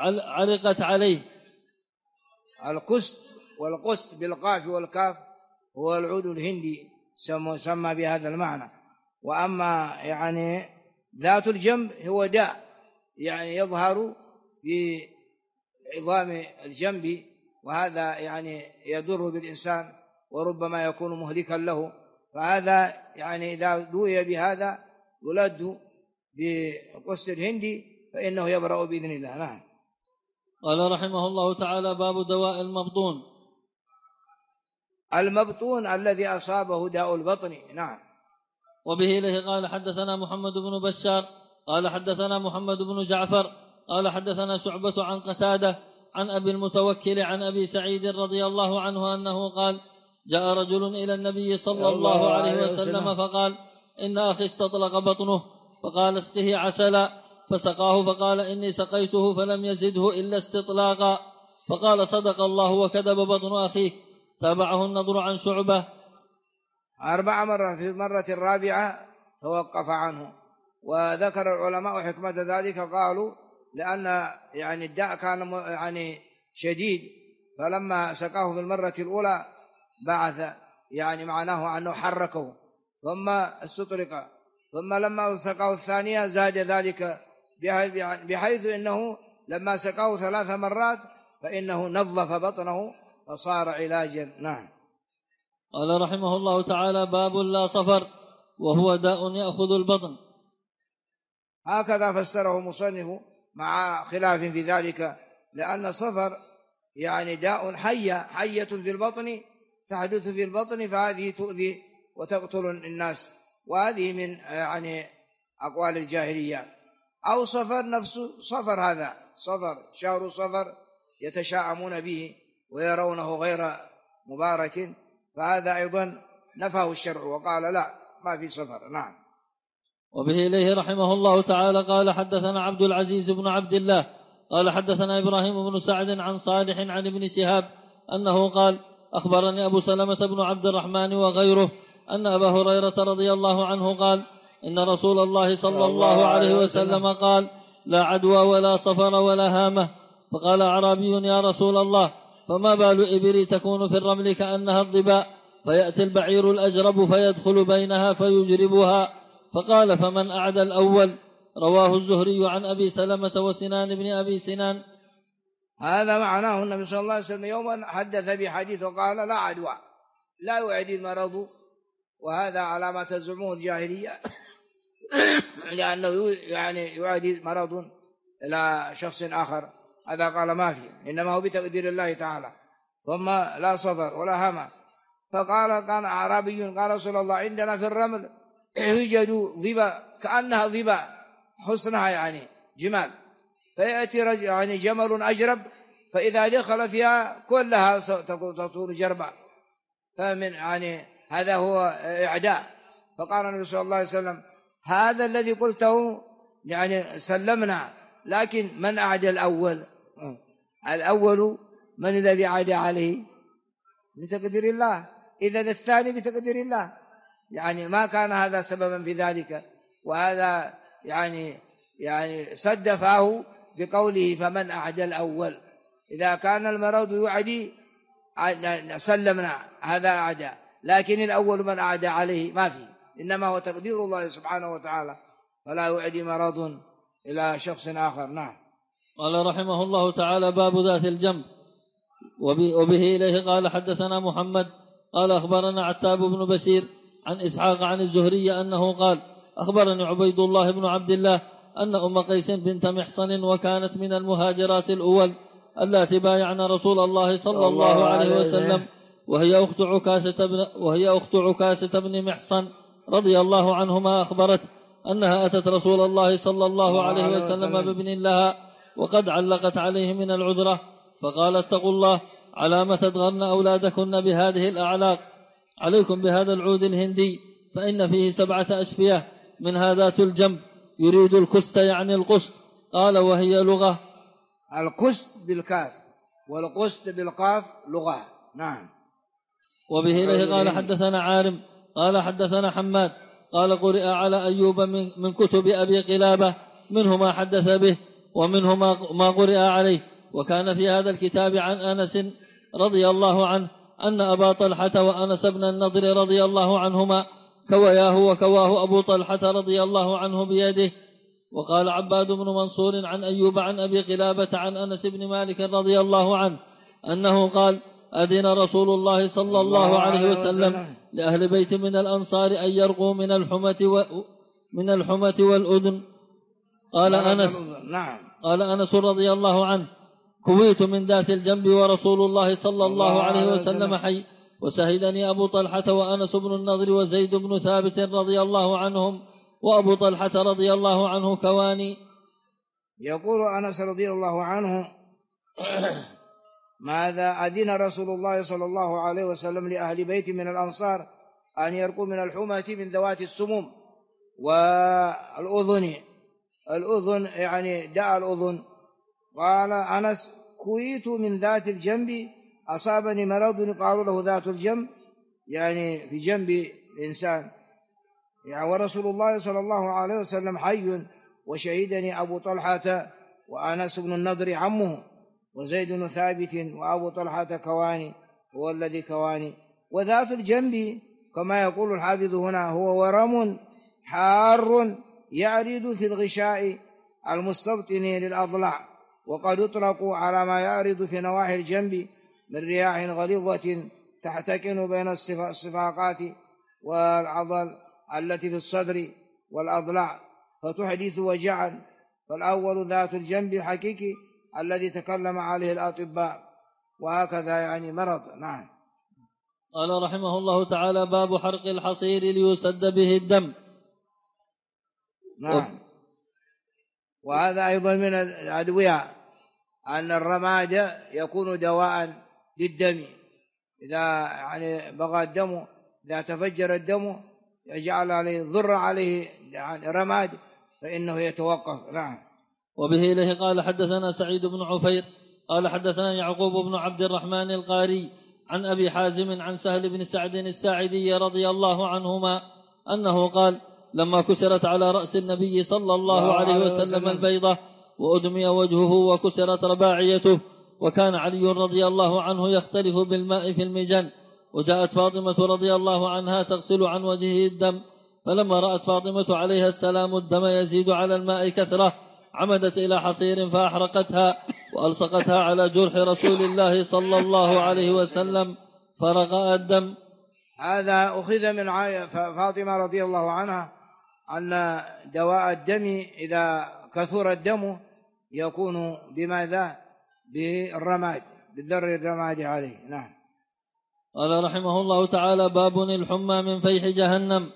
علقت عليه. الكست والقست بالقاف والكاف هو العود الهندي سمى بهذا المعنى. وأما يعني ذات الجنب هو داء يعني يظهر في عظام الجنب، وهذا يعني يضر بالإنسان وربما يكون مهلكا له، فهذا يعني إذا دوي بهذا يلد بقسط الهندي فإنه يبرأ بإذن الله. نعم. قال رحمه الله تعالى: باب دواء المبطون. المبطون الذي أصابه داء البطن. نعم. وبه إليه قال حدثنا محمد بن بشار قال حدثنا محمد بن جعفر قال حدثنا شعبة عن قتادة عن أبي المتوكل عن أبي سعيد رضي الله عنه أنه قال: جاء رجل إلى النبي صلى الله عليه وسلم فقال: إن أخي استطلق بطنه، فقال: اسقه عسلا، فسقاه فقال: إني سقيته فلم يزده إلا استطلاقا، فقال: صدق الله وكذب بطن أخيك. تابعه النضر عن شعبة 4 مرات، في المرة الرابعة توقف عنه، وذكر العلماء حكمة ذلك، قالوا لأن يعني الداء كان يعني شديد، فلما سقاه في المرة الأولى بعث يعني معناه أنه حركه ثم استطرق، ثم لما سقاه الثانية زاد ذلك بحيث إنه لما سقاه 3 مرات فإنه نظف بطنه فصار علاجا. نعم. قال رحمه الله تعالى: باب لا صفر وهو داء يأخذ البطن. هكذا فسره مصنف مع خلاف في ذلك، لأن صفر يعني داء حية في البطن تحدث في البطن، فهذه تؤذي وتقتل الناس، وهذه من يعني أقوال الجاهلية. أو صفر نفسه، صفر هذا صفر، شهر صفر يتشاءمون به ويرونه غير مبارك، فهذا أيضا نفاه الشرع وقال لا، ما في صفر. نعم. وبه إليه رحمه الله تعالى قال حدثنا عبد العزيز بن عبد الله قال حدثنا إبراهيم بن سعد عن صالح عن ابن شهاب أنه قال: أخبرني أبو سلمة بن عبد الرحمن وغيره أن أبا هريرة رضي الله عنه قال: إن رسول الله صلى الله عليه وسلم قال: لا عدوى ولا صفر ولا هامة. فقال أعرابي: يا رسول الله، فما بال إبري تكون في الرمل كأنها الضباء، فيأتي البعير الأجرب فيدخل بينها فيجربها؟ فقال: فمن أعدى الأول؟ رواه الزهري عن أبي سلمة وسنان بن أبي سنان. هذا معناه النبي صلى الله عليه وسلم يوما حدث بحديث وقال: لا عدوى، لا يعدي المرض، وهذا على ما تزعمه الجاهلية لأنه يعني يعدي مرض إلى شخص آخر، هذا قال ما في، إنما هو بتقدير الله تعالى. ثم لا صفر ولا همة. فقال: كان أعرابي قال: رسول الله، عندنا في الرمل يوجد ضبا كأنها ضبا، حسنها يعني جمال، فيأتي يعني جمل أجرب، فإذا دخل فيها كلها تصور جربا، فمن يعني هذا هو إعداء. فقال النبي صلى الله عليه وسلم: هذا الذي قلته يعني سلمنا، لكن من أعدى الأول؟ الأول من الذي عاد عليه؟ بتقدير الله. إذا الثاني بتقدير الله، يعني ما كان هذا سببا في ذلك. وهذا يعني صدفه بقوله: فمن أعدى الأول. إذا كان المرض يعدي سلمنا، هذا أعدى، لكن الأول من أعدى عليه ما فيه، إنما هو تقدير الله سبحانه وتعالى، فلا يعدي مرض إلى شخص آخر. نعم. قال رحمه الله تعالى: باب ذات الجنب. وبه إليه قال حدثنا محمد قال أخبرنا عتاب بن بشير عن إسحاق عن الزهري أنه قال: أخبرني عبيد الله بن عبد الله أن أم قيس بنت محصن، وكانت من المهاجرات الأول اللاتي بايعن رسول الله صلى الله عليه وسلم، وهي أخت عكاشة بن محصن رضي الله عنهما، أخبرت أنها أتت رسول الله صلى الله عليه وسلم بابن لها وقد علقت عليه من العذرة، فقالت: اتقوا الله، على ما تدغرن أولادكن بهذه الأعلاق، عليكم بهذا العود الهندي، فإن فيه 7 أشفية، منها ذات الجنب، يريد الكست يعني القسط. قال: وهي لغة. القسط بالكاف والقسط بالقاف لغة. نعم. وبه إليه قال حدثنا عارم قال حدثنا حماد قال: قرئ على أيوب من كتب أبي قلابة، منه ما حدث به ومنه ما قرئ عليه. وكان في هذا الكتاب عن أنس رضي الله عنه أن أبا طلحة وأنس بن النضر رضي الله عنهما كوياه وكواه أبو طلحة رضي الله عنه بيده. وقال عباد بن منصور عن أيوب عن أبي قلابة عن أنس بن مالك رضي الله عنه أنه قال أذن رسول الله صلى الله عليه وسلم لأهل بيت من الأنصار أن يرقوا من الحمة والأذن. قال أنس رضي الله عنه كويت من ذات الجنب ورسول الله صلى الله عليه وسلم حي، وسهدني أبو طلحة وأنس بن النضر وزيد بن ثابت رضي الله عنهم، وأبو طلحة رضي الله عنه كواني. يقول أنس رضي الله عنه ماذا أذن رسول الله صلى الله عليه وسلم لأهل بيت من الأنصار أن يرقوا من الحمة من ذوات السموم والأذن، الأذن يعني داء الأذن. قال أنس كويت من ذات الجنب، أصابني مرض قالوا له ذات الجنب يعني في جنب إنسان يعني، ورسول الله صلى الله عليه وسلم حي، وشهدني أبو طلحة وأنس بن النضر عمه وزيد بن ثابت، وأبو طلحة كواني هو الذي كواني. وذات الجنب كما يقول الحافظ هنا هو ورم حار يعرض في الغشاء المستبطن للأضلاع، وقد اطلقوا على ما يعرض في نواحي الجنب من رياح غليظة تحتكن بين الصفاقات والعضل التي في الصدر والأضلاع فتحدث وجعا. فالأول ذات الجنب الحقيقي الذي تكلم عليه الأطباء، وهكذا يعني مرض. نعم. قال رحمه الله تعالى باب حرق الحصير ليسد به الدم. نعم. وهذا أيضا من الأدوية أن الرماد يكون دواء للدم، إذا يعني بغى الدم، إذا تفجر الدم يجعل عليه ضر عليه يعني رماد فإنه يتوقف. نعم. وبه إليه قال حدثنا سعيد بن عفير قال حدثنا يعقوب بن عبد الرحمن القاري عن أبي حازم عن سهل بن سعد الساعدي رضي الله عنهما أنه قال لما كسرت على رأس النبي صلى الله عليه وسلم البيضة وأدمي وجهه وكسرت رباعيته، وكان علي رضي الله عنه يختلف بالماء في المجن، وجاءت فاطمة رضي الله عنها تغسل عن وجهه الدم، فلما رأت فاطمة عليها السلام الدم يزيد على الماء كثرة عمدت إلى حصير فأحرقتها وألصقتها على جرح رسول الله صلى الله عليه وسلم فرقأ الدم. هذا أخذ من فاطمة رضي الله عنها أن دواء الدم إذا كثر الدم يكون بماذا؟ بالرماد، بالذر الرماد عليه. نعم. قال رحمه الله تعالى باب الحمى من فيح جهنم،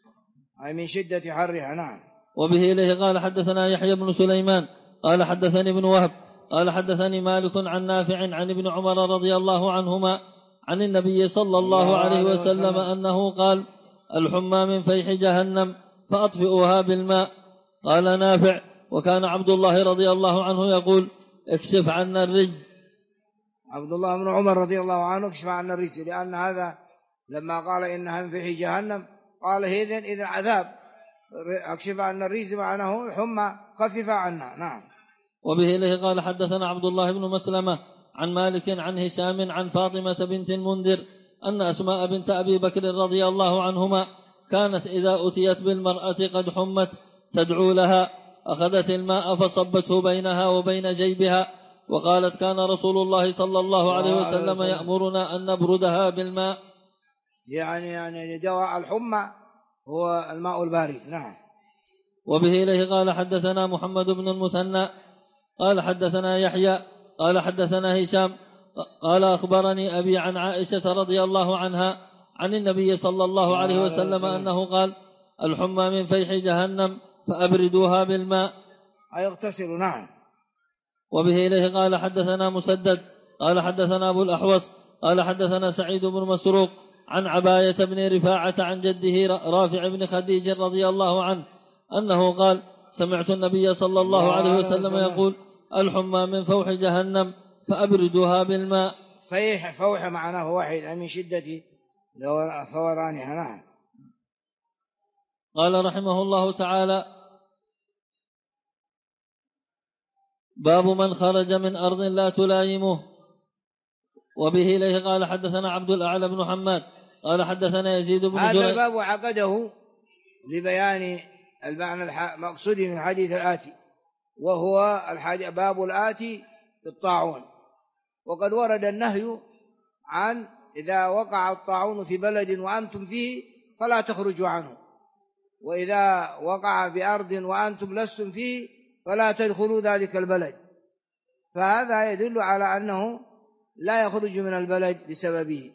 أي من شدة حرها. نعم. وبه إليه قال حدثنا يحيى بن سليمان قال حدثني ابن وهب قال حدثني مالك عن نافع عن ابن عمر رضي الله عنهما عن النبي صلى الله عليه وسلم أنه قال الحمى من فيح جهنم فأطفئوها بالماء. قال نافع وكان عبد الله رضي الله عنه يقول اكشف عنا الرجز. عبد الله بن عمر رضي الله عنه اكشف عنا الرجز، لأن هذا لما قال إنها من فيح جهنم قال إذن عذاب، اكشف عنا الرجز معناه الحمى خفف عنا. نعم. وبه إليه قال حدثنا عبد الله بن مسلمة عن مالك عن هشام عن فاطمة بنت المنذر أن أسماء بنت أبي بكر رضي الله عنهما كانت إذا أتيت بالمرأة قد حمت تدعو لها أخذت الماء فصبته بينها وبين جيبها، وقالت كان رسول الله صلى الله عليه وسلم يأمرنا أن نبردها بالماء. يعني دواء الحمى هو الماء البارد. نعم. وبه إليه قال حدثنا محمد بن المثنى قال حدثنا يحيى قال حدثنا هشام قال أخبرني أبي عن عائشة رضي الله عنها عن النبي صلى الله عليه وسلم أنه قال الحمى من فيح جهنم فأبردوها بالماء أي اغتسلوا. نعم. وبه إليه قال حدثنا مسدد قال حدثنا أبو الأحوص قال حدثنا سعيد بن مسروق عن عباية بن رفاعة عن جده رافع بن خديج رضي الله عنه أنه قال سمعت النبي صلى الله عليه وسلم يقول الحمى من فوح جهنم فأبردوها بالماء. فيح فوح معناه واحد من شدة ثورانها. نعم. قال رحمه الله تعالى باب من خرج من أرض لا تلايمه. وبه إليه قال حدثنا عبد الأعلى بن حماد قال حدثنا يزيد بن هذا الباب عقده لبيان المعنى المقصود من الحديث الآتي، وهو باب الآتي بالطاعون. وقد ورد النهي عن إذا وقع الطاعون في بلد وأنتم فيه فلا تخرجوا عنه، وإذا وقع بأرض وأنتم لستم فيه فلا تدخلوا ذلك البلد. فهذا يدل على أنه لا يخرج من البلد بسببه.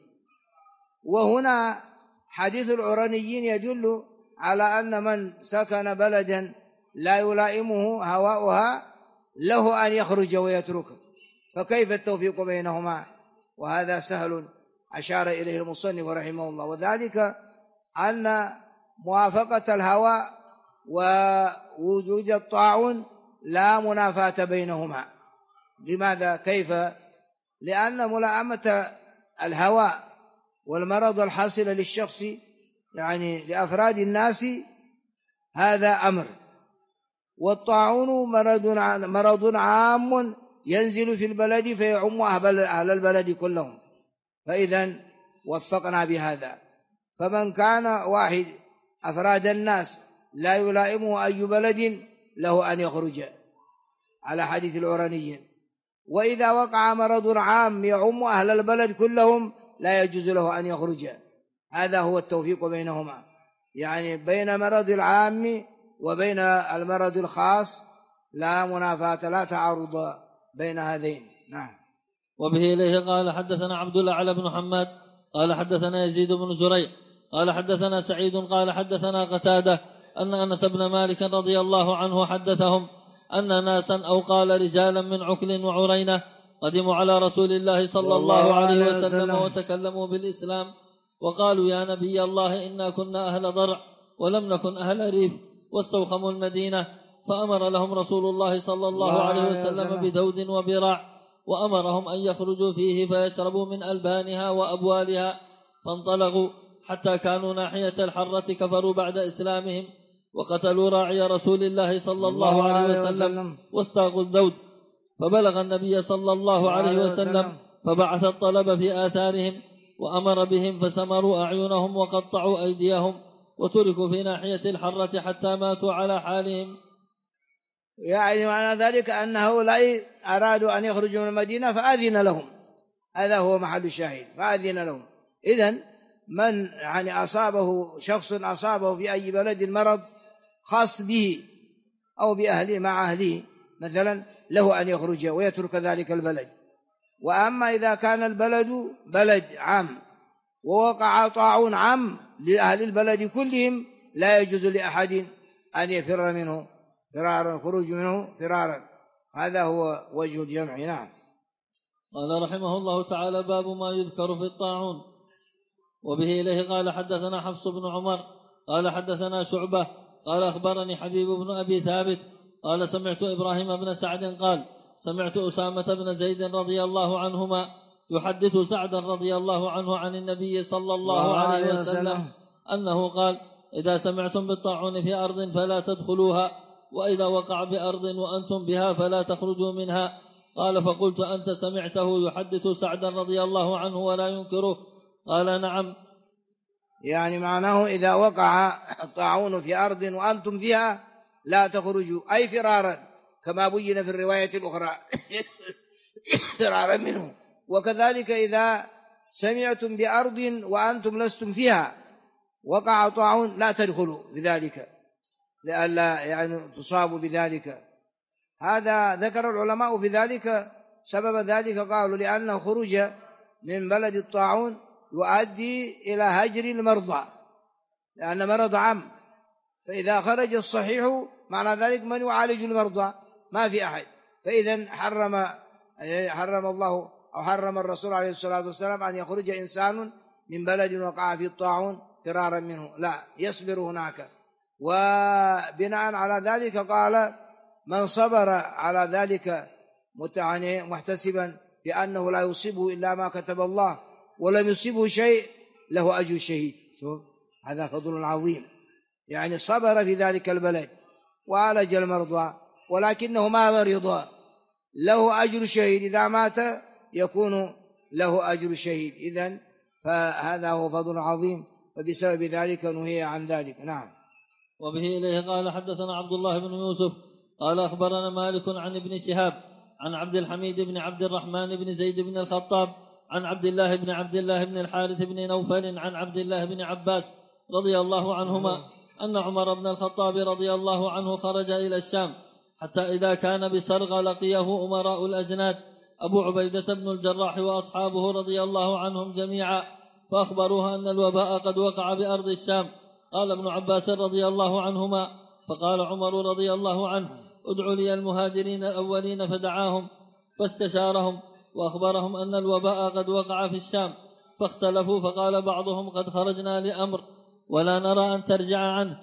وهنا حديث العرنيين يدل على أن من سكن بلدا لا يلائمه هواؤها له أن يخرج ويتركه، فكيف التوفيق بينهما؟ وهذا سهل أشار إليه المصنف رحمه الله، وذلك أن موافقة الهواء ووجود الطاعون لا منافاة بينهما. لماذا؟ كيف؟ لأن ملائمة الهواء والمرض الحاصل للشخص يعني لأفراد الناس هذا أمر، والطاعون مرض عام ينزل في البلد فيعم أهل البلد كلهم، فإذا وفقنا بهذا. فمن كان واحد أفراد الناس لا يلائمه أي بلد له أن يخرج على حديث العرنيين. وإذا وقع مرض عام يعم أهل البلد كلهم لا يجوز له أن يخرج. هذا هو التوفيق بينهما، يعني بين مرض العام وبين المرض الخاص لا منافاة لا تعارض بين هذين. نعم. وبه إليه قال حدثنا عبد الأعلى بن حماد قال حدثنا يزيد بن زريع قال حدثنا سعيد قال حدثنا قتادة أن أنس بن مالك رضي الله عنه حدثهم أن ناسا أو قال رجالا من عكل وعرينة قدموا على رسول الله صلى الله عليه وسلم وتكلموا بالإسلام وقالوا يا نبي الله إنا كنا أهل ضرع ولم نكن أهل ريف، واستوخموا المدينة، فأمر لهم رسول الله صلى الله عليه وسلم بذود وبراع، وأمرهم أن يخرجوا فيه فيشربوا من ألبانها وأبوالها، فانطلقوا حتى كانوا ناحية الحرة كفروا بعد إسلامهم، وقتلوا راعي رسول الله صلى الله عليه وسلم واستاقوا الذود، فبلغ النبي صلى الله عليه وسلم فبعث الطلب في آثارهم وأمر بهم فسمروا أعينهم وقطعوا أيديهم وتركوا في ناحية الحرة حتى ماتوا على حالهم. يعني معنى ذلك أنه لا أرادوا أن يخرجوا من المدينة فأذن لهم، هذا هو محل الشاهد، فأذن لهم. إذن من يعني شخص أصابه في أي بلد مرض خاص به أو بأهله مع أهله مثلا له أن يخرج ويترك ذلك البلد. وأما إذا كان البلد بلد عام ووقع طاعون عام لأهل البلد كلهم لا يجوز لأحد أن يفر منه فرارا، الخروج منه فرارا. هذا هو وجه الجمع. نعم. قال رحمه الله تعالى باب ما يذكر في الطاعون. وبه إليه قال حدثنا حفص بن عمر قال حدثنا شعبة قال أخبرني حبيب بن أبي ثابت قال سمعت إبراهيم بن سعد قال سمعت أسامة بن زيد رضي الله عنهما يحدث سعدا رضي الله عنه عن النبي صلى الله عليه وسلم أنه قال إذا سمعتم بالطاعون في أرض فلا تدخلوها، وإذا وقع بأرض وأنتم بها فلا تخرجوا منها. قال فقلت أنت سمعته يحدث سعدا رضي الله عنه ولا ينكره؟ قال نعم. يعني معناه إذا وقع الطاعون في أرض وأنتم فيها لا تخرجوا، أي فرارا كما بين في الرواية الأخرى فرارا منه. وكذلك إذا سمعتم بأرض وأنتم لستم فيها وقع طاعون لا تدخلوا بذلك لئلا يعني تصابوا بذلك. هذا ذكر العلماء في ذلك سبب ذلك، قالوا لأنه خروج من بلد الطاعون يؤدي إلى هجر المرضى، لأن مرض عام، فإذا خرج الصحيح معنى ذلك من يعالج المرضى ما في أحد. فإذا حرم الله أو حرم الرسول عليه الصلاة والسلام أن يخرج إنسان من بلد وقع في الطاعون فرارا منه، لا، يصبر هناك. وبناء على ذلك قال من صبر على ذلك محتسبا بأنه لا يصيبه إلا ما كتب الله ولم يصيبه شيء له أجر الشهيد. شوف هذا فضل عظيم، يعني صبر في ذلك البلد وعالج المرضى ولكنه ما مرض له أجر الشهيد، إذا مات يكون له أجر الشهيد. إذن فهذا هو فضل عظيم، وبسبب ذلك نهي عن ذلك. نعم. وبه إليه قال حدثنا عبد الله بن يوسف قال أخبرنا مالك عن ابن شهاب عن عبد الحميد بن عبد الرحمن بن زيد بن الخطاب عن عبد الله بن الحارث بن نوفل عن عبد الله بن عباس رضي الله عنهما أن عمر بن الخطاب رضي الله عنه خرج إلى الشام، حتى إذا كان بسرغ لقيه أمراء الأجناد أبو عبيدة بن الجراح وأصحابه رضي الله عنهم جميعا، فأخبروها أن الوباء قد وقع بأرض الشام. قال ابن عباس رضي الله عنهما: فقال عمر رضي الله عنه: ادعوا لي المهاجرين الأولين، فدعاهم فاستشارهم وأخبرهم أن الوباء قد وقع في الشام، فاختلفوا، فقال بعضهم: قد خرجنا لأمر ولا نرى أن ترجع عنه،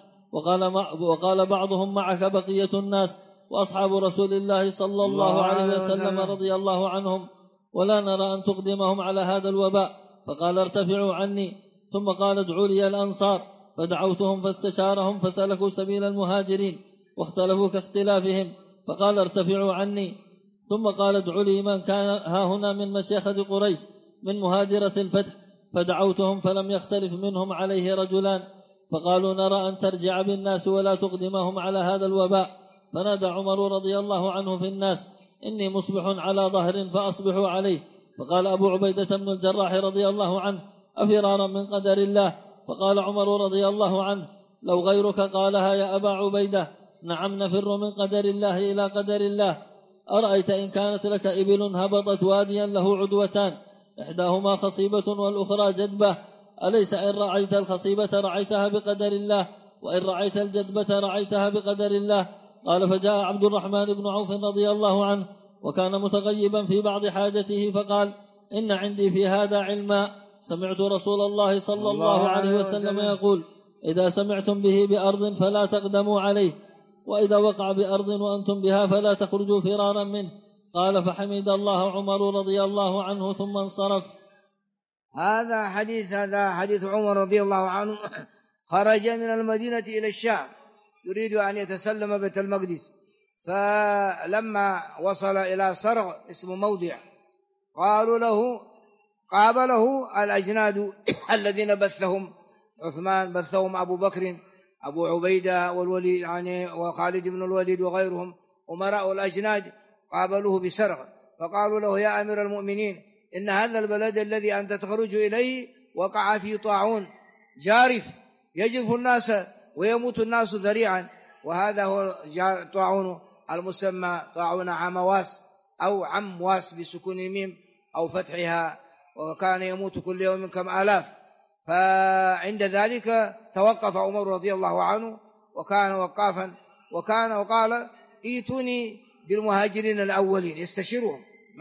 وقال بعضهم: معك بقية الناس وأصحاب رسول الله صلى الله عليه وسلم رضي الله عنهم، ولا نرى أن تقدمهم على هذا الوباء. فقال: ارتفعوا عني. ثم قال: ادعوا لي الأنصار، فدعوتهم فاستشارهم فسلكوا سبيل المهاجرين واختلفوا كاختلافهم، فقال: ارتفعوا عني. ثم قال: ادعوا لي من كان هاهنا من مشيخة قريش من مهاجرة الفتح، فدعوتهم فلم يختلف منهم عليه رجلان، فقالوا: نرى أن ترجع بالناس ولا تقدمهم على هذا الوباء. فنادى عمر رضي الله عنه في الناس: إني مصبح على ظهر فأصبحوا عليه. فقال أبو عبيدة بن الجراح رضي الله عنه: أفرارا من قدر الله؟ فقال عمر رضي الله عنه: لو غيرك قالها يا أبا عبيدة: نعم، نفر من قدر الله إلى قدر الله. أرأيت إن كانت لك إبل هبطت واديا له عدوتان، إحداهما خصيبة والأخرى جدبة، أليس إن رعيت الخصيبة رعيتها بقدر الله، وإن رعيت الجدبة رعيتها بقدر الله؟ قال: فجاء عبد الرحمن بن عوف رضي الله عنه، وكان متغيبا في بعض حاجته، فقال: إن عندي في هذا علما، سمعت رسول الله صلى الله عليه وسلم يقول: إذا سمعتم به بأرض فلا تقدموا عليه، وإذا وقع بأرض وأنتم بها فلا تخرجوا فرارا منه. قال: فحمد الله عمر رضي الله عنه ثم انصرف. هذا حديث عمر رضي الله عنه، خرج من المدينة إلى الشام يريد أن يتسلم بيت المقدس، فلما وصل إلى صرغ اسم موضع قابله الأجناد الذين بثهم عثمان، بثهم أبو بكر، أبو عبيدة والوليد يعني وخالد بن الوليد وغيرهم أمراء الأجناد، قابلوه بسرغ، فقالوا له: يا أمير المؤمنين، إن هذا البلد الذي أنت تخرج إليه وقع فيه طاعون جارف يجرف الناس ويموت الناس ذريعا، وهذا هو طاعون المسمى طاعون عمواس أو عمواس بسكون الميم أو فتحها، وكان يموت كل يوم كم آلاف. فعند ذلك توقف عمر رضي الله عنه، وكان وقافا، وقال: ائتوني بالمهاجرين الأولين، يستشيرهم،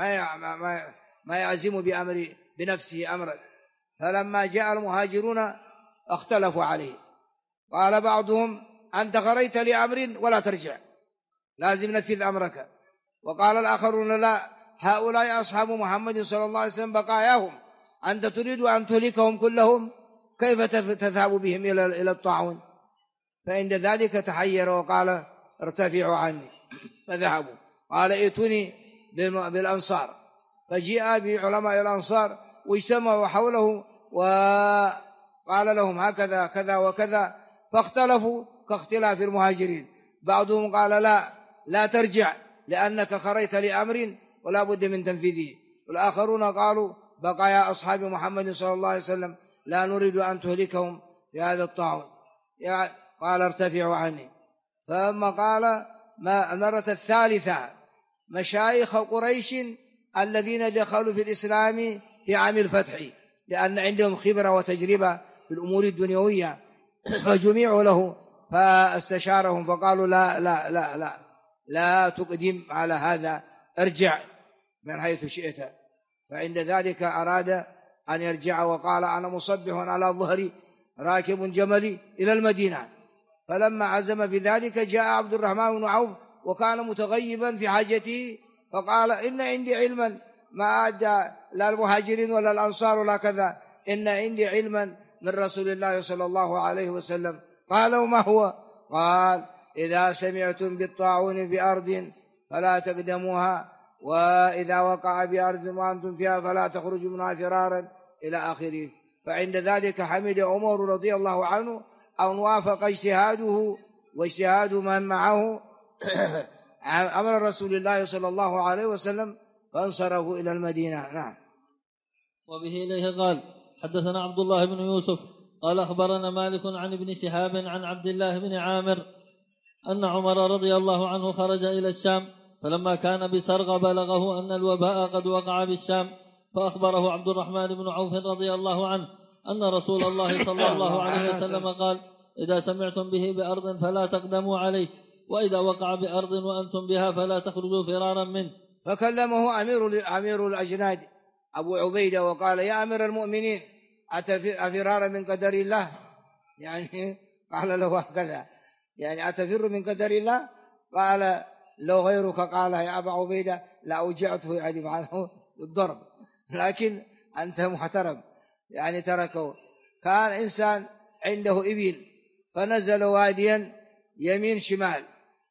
ما يعزم بنفسه أمرا. فلما جاء المهاجرون اختلفوا عليه، قال بعضهم: أنت خرجت لأمر ولا ترجع، لازم نفذ أمرك. وقال الآخرون: لا، هؤلاء أصحاب محمد صلى الله عليه وسلم بقاياهم، أنت تريد أن تهلكهم كلهم، كيف تذهب بهم إلى الطاعون؟ فعند ذلك تحير وقال: ارتفعوا عني. فذهبوا. قال: ائتوني بالأنصار، فجاء بعلماء الأنصار واجتمعوا حوله وقال لهم: هكذا كذا وكذا، فاختلفوا كاختلاف المهاجرين. بعضهم قال: لا ترجع، لأنك خرجت لأمر ولا بد من تنفيذه. والآخرون قالوا: بقايا أصحاب محمد صلى الله عليه وسلم لا نريد أن تهلكهم بهذا الطاعون. قال: ارتفعوا عني. ثم قال المرة الثالثة: مشايخ قريش الذين دخلوا في الإسلام في عام الفتح، لأن عندهم خبرة وتجربة في الأمور الدنيوية، فجمعوا له، فاستشارهم فقالوا: لا لا لا لا لا تقدم على هذا، ارجع من حيث شئت. فعند ذلك أراد أن يرجع، وقال: أنا مصبح على ظهري راكب جملي إلى المدينة. فلما عزم في ذلك جاء عبد الرحمن بن عوف، وكان متغيبا في حاجته، فقال: إن عندي علما ما أدى لا المهاجرين ولا الأنصار ولا كذا، إن عندي علما من رسول الله صلى الله عليه وسلم. قالوا: ما هو؟ قال: إذا سمعتم بالطاعون بأرض فلا تقدموها، وإذا وقع بأرض وأنتم فيها فلا تخرجوا منها فرارا إلى آخره. فعند ذلك حمد عمر رضي الله عنه أن وافق اجتهاده واجتهاد من معه أمر رسول الله صلى الله عليه وسلم فانصرفوا إلى المدينة. نعم. وبه إليه قال حدثنا عبد الله بن يوسف قال أخبرنا مالك عن ابن شهاب عن عبد الله بن عامر أن عمر رضي الله عنه خرج إلى الشام، فلما كان بسرغ بلغه أن الوباء قد وقع بالشام، فأخبره عبد الرحمن بن عوف رضي الله عنه أن رسول الله صلى الله عليه وسلم قال إذا سمعتم به بأرض فلا تقدموا عليه، وإذا وقع بأرض وأنتم بها فلا تخرجوا فرارا منه. فكلمه أمير الأجناد أبو عبيدة وقال يا أمير المؤمنين أفرار من قدر الله؟ يعني قال له هكذا، يعني أتفر من قدر الله؟ قال لو غيرك قال يا أبا عبيدة لا أوجعته، يعني معناه بالضرب، لكن أنت محترم يعني تركه. كان إنسان عنده إبل فنزل واديا يمين شمال،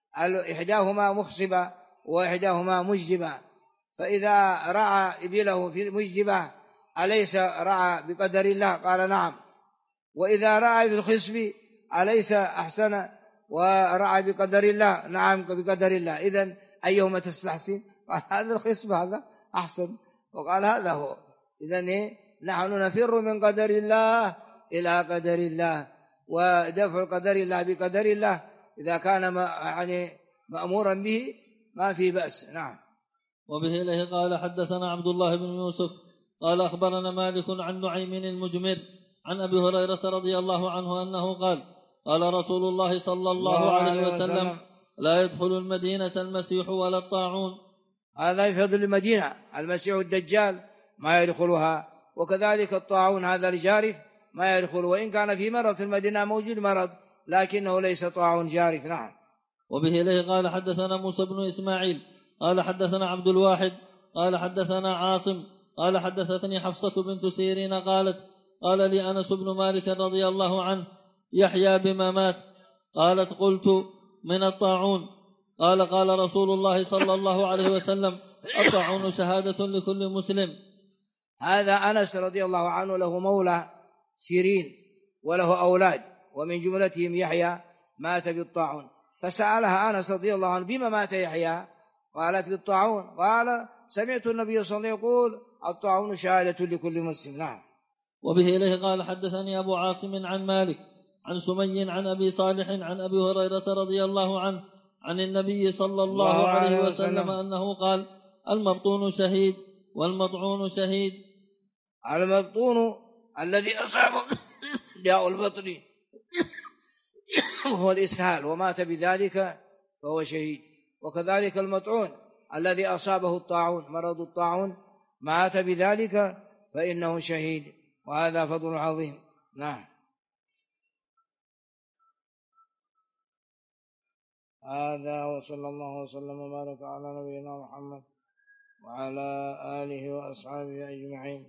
إحداهما مخصبة وإحداهما مجدبة، فإذا رعى إبله في المجدبة أليس رعى بقدر الله؟ قال نعم. وإذا رعى في الخصب أليس أحسن ورعى بقدر الله؟ نعم بقدر الله. إذن أيهما تستحسن؟ قال هذا الخصب هذا أحسن، وقال هذا هو. إذن نحن نفر من قدر الله إلى قدر الله، ودفع قدر الله بقدر الله إذا كان يعني مأمورا به ما في بأس. نعم. وبه إليه قال حدثنا عبد الله بن يوسف قال أخبرنا مالك عن نعيم المجمر عن أبي هريرة رضي الله عنه أنه قال قال رسول الله صلى الله عليه وسلم لا يدخل المدينة المسيح ولا الطاعون. هذا يفضل المدينة، المسيح الدجال ما يدخلها، وكذلك الطاعون هذا الجارف ما يدخل، وإن كان في مرض في المدينة موجود مرض لكنه ليس طاعون جارف. نعم. وبه إليه قال حدثنا موسى بن إسماعيل قال حدثنا عبد الواحد قال حدثنا عاصم قال حدثتني حفصة بنت سيرين قالت قال لي أنس بن مالك رضي الله عنه يحيى بما مات؟ قالت قلت من الطاعون. قال قال رسول الله صلى الله عليه وسلم الطاعون شهادة لكل مسلم. هذا أنس رضي الله عنه له مولى سيرين وله أولاد، ومن جملتهم يحيى مات بالطاعون، فسألها أنس رضي الله عنه بما مات يحيى؟ قالت بالطاعون. قال سمعت النبي صلى الله عليه وسلم يقول الطاعون شهادة لكل مسلم. نعم. وبه إليه قال حدثني أبو عاصم عن مالك عن سمي عن أبي صالح عن أبي هريرة رضي الله عنه عن النبي صلى الله عليه وسلم أنه قال المبطون شهيد والمطعون شهيد. المبطون الذي أصابه داء البطن وهو الإسهال ومات بذلك فهو شهيد، وكذلك المطعون الذي أصابه الطاعون مرض الطاعون مات بذلك فإنه شهيد، وهذا فضل عظيم. نعم. هذا وصلى الله وسلم وبارك على نبينا محمد وعلى آله وأصحابه أجمعين.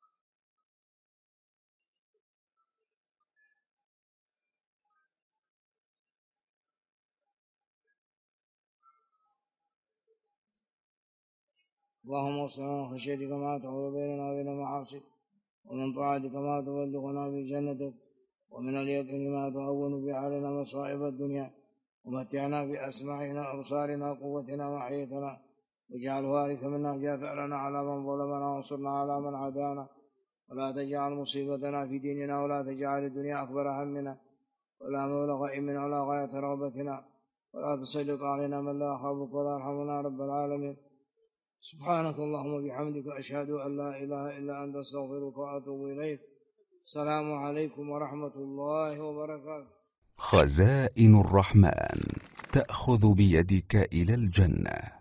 اللهم وصلنا من خشيتك ما تحول بيننا وبين معاصيك، ومن طاعتك ما تبلغنا بجنتك، ومن اليقين ما تهون به علينا مصائب الدنيا، ومتعنا بأسماعنا وأبصارنا وقوتنا وحياتنا، واجعل وارث منا واجعل ثأرنا على من ظلمنا وانصرنا على من عادانا، ولا تجعل مصيبتنا في ديننا، ولا تجعل الدنيا أكبر همنا ولا مبلغ علمنا ولا غاية رغبتنا، ولا تسلط علينا من لا يخافك ولا يرحمنا رب العالمين. سبحانك اللهم وبحمدك أشهد أن لا إله إلا أنت أستغفرك وأتوب إليك. السلام عليكم ورحمة الله وبركاته. خزائن الرحمن تأخذ بيدك إلى الجنة.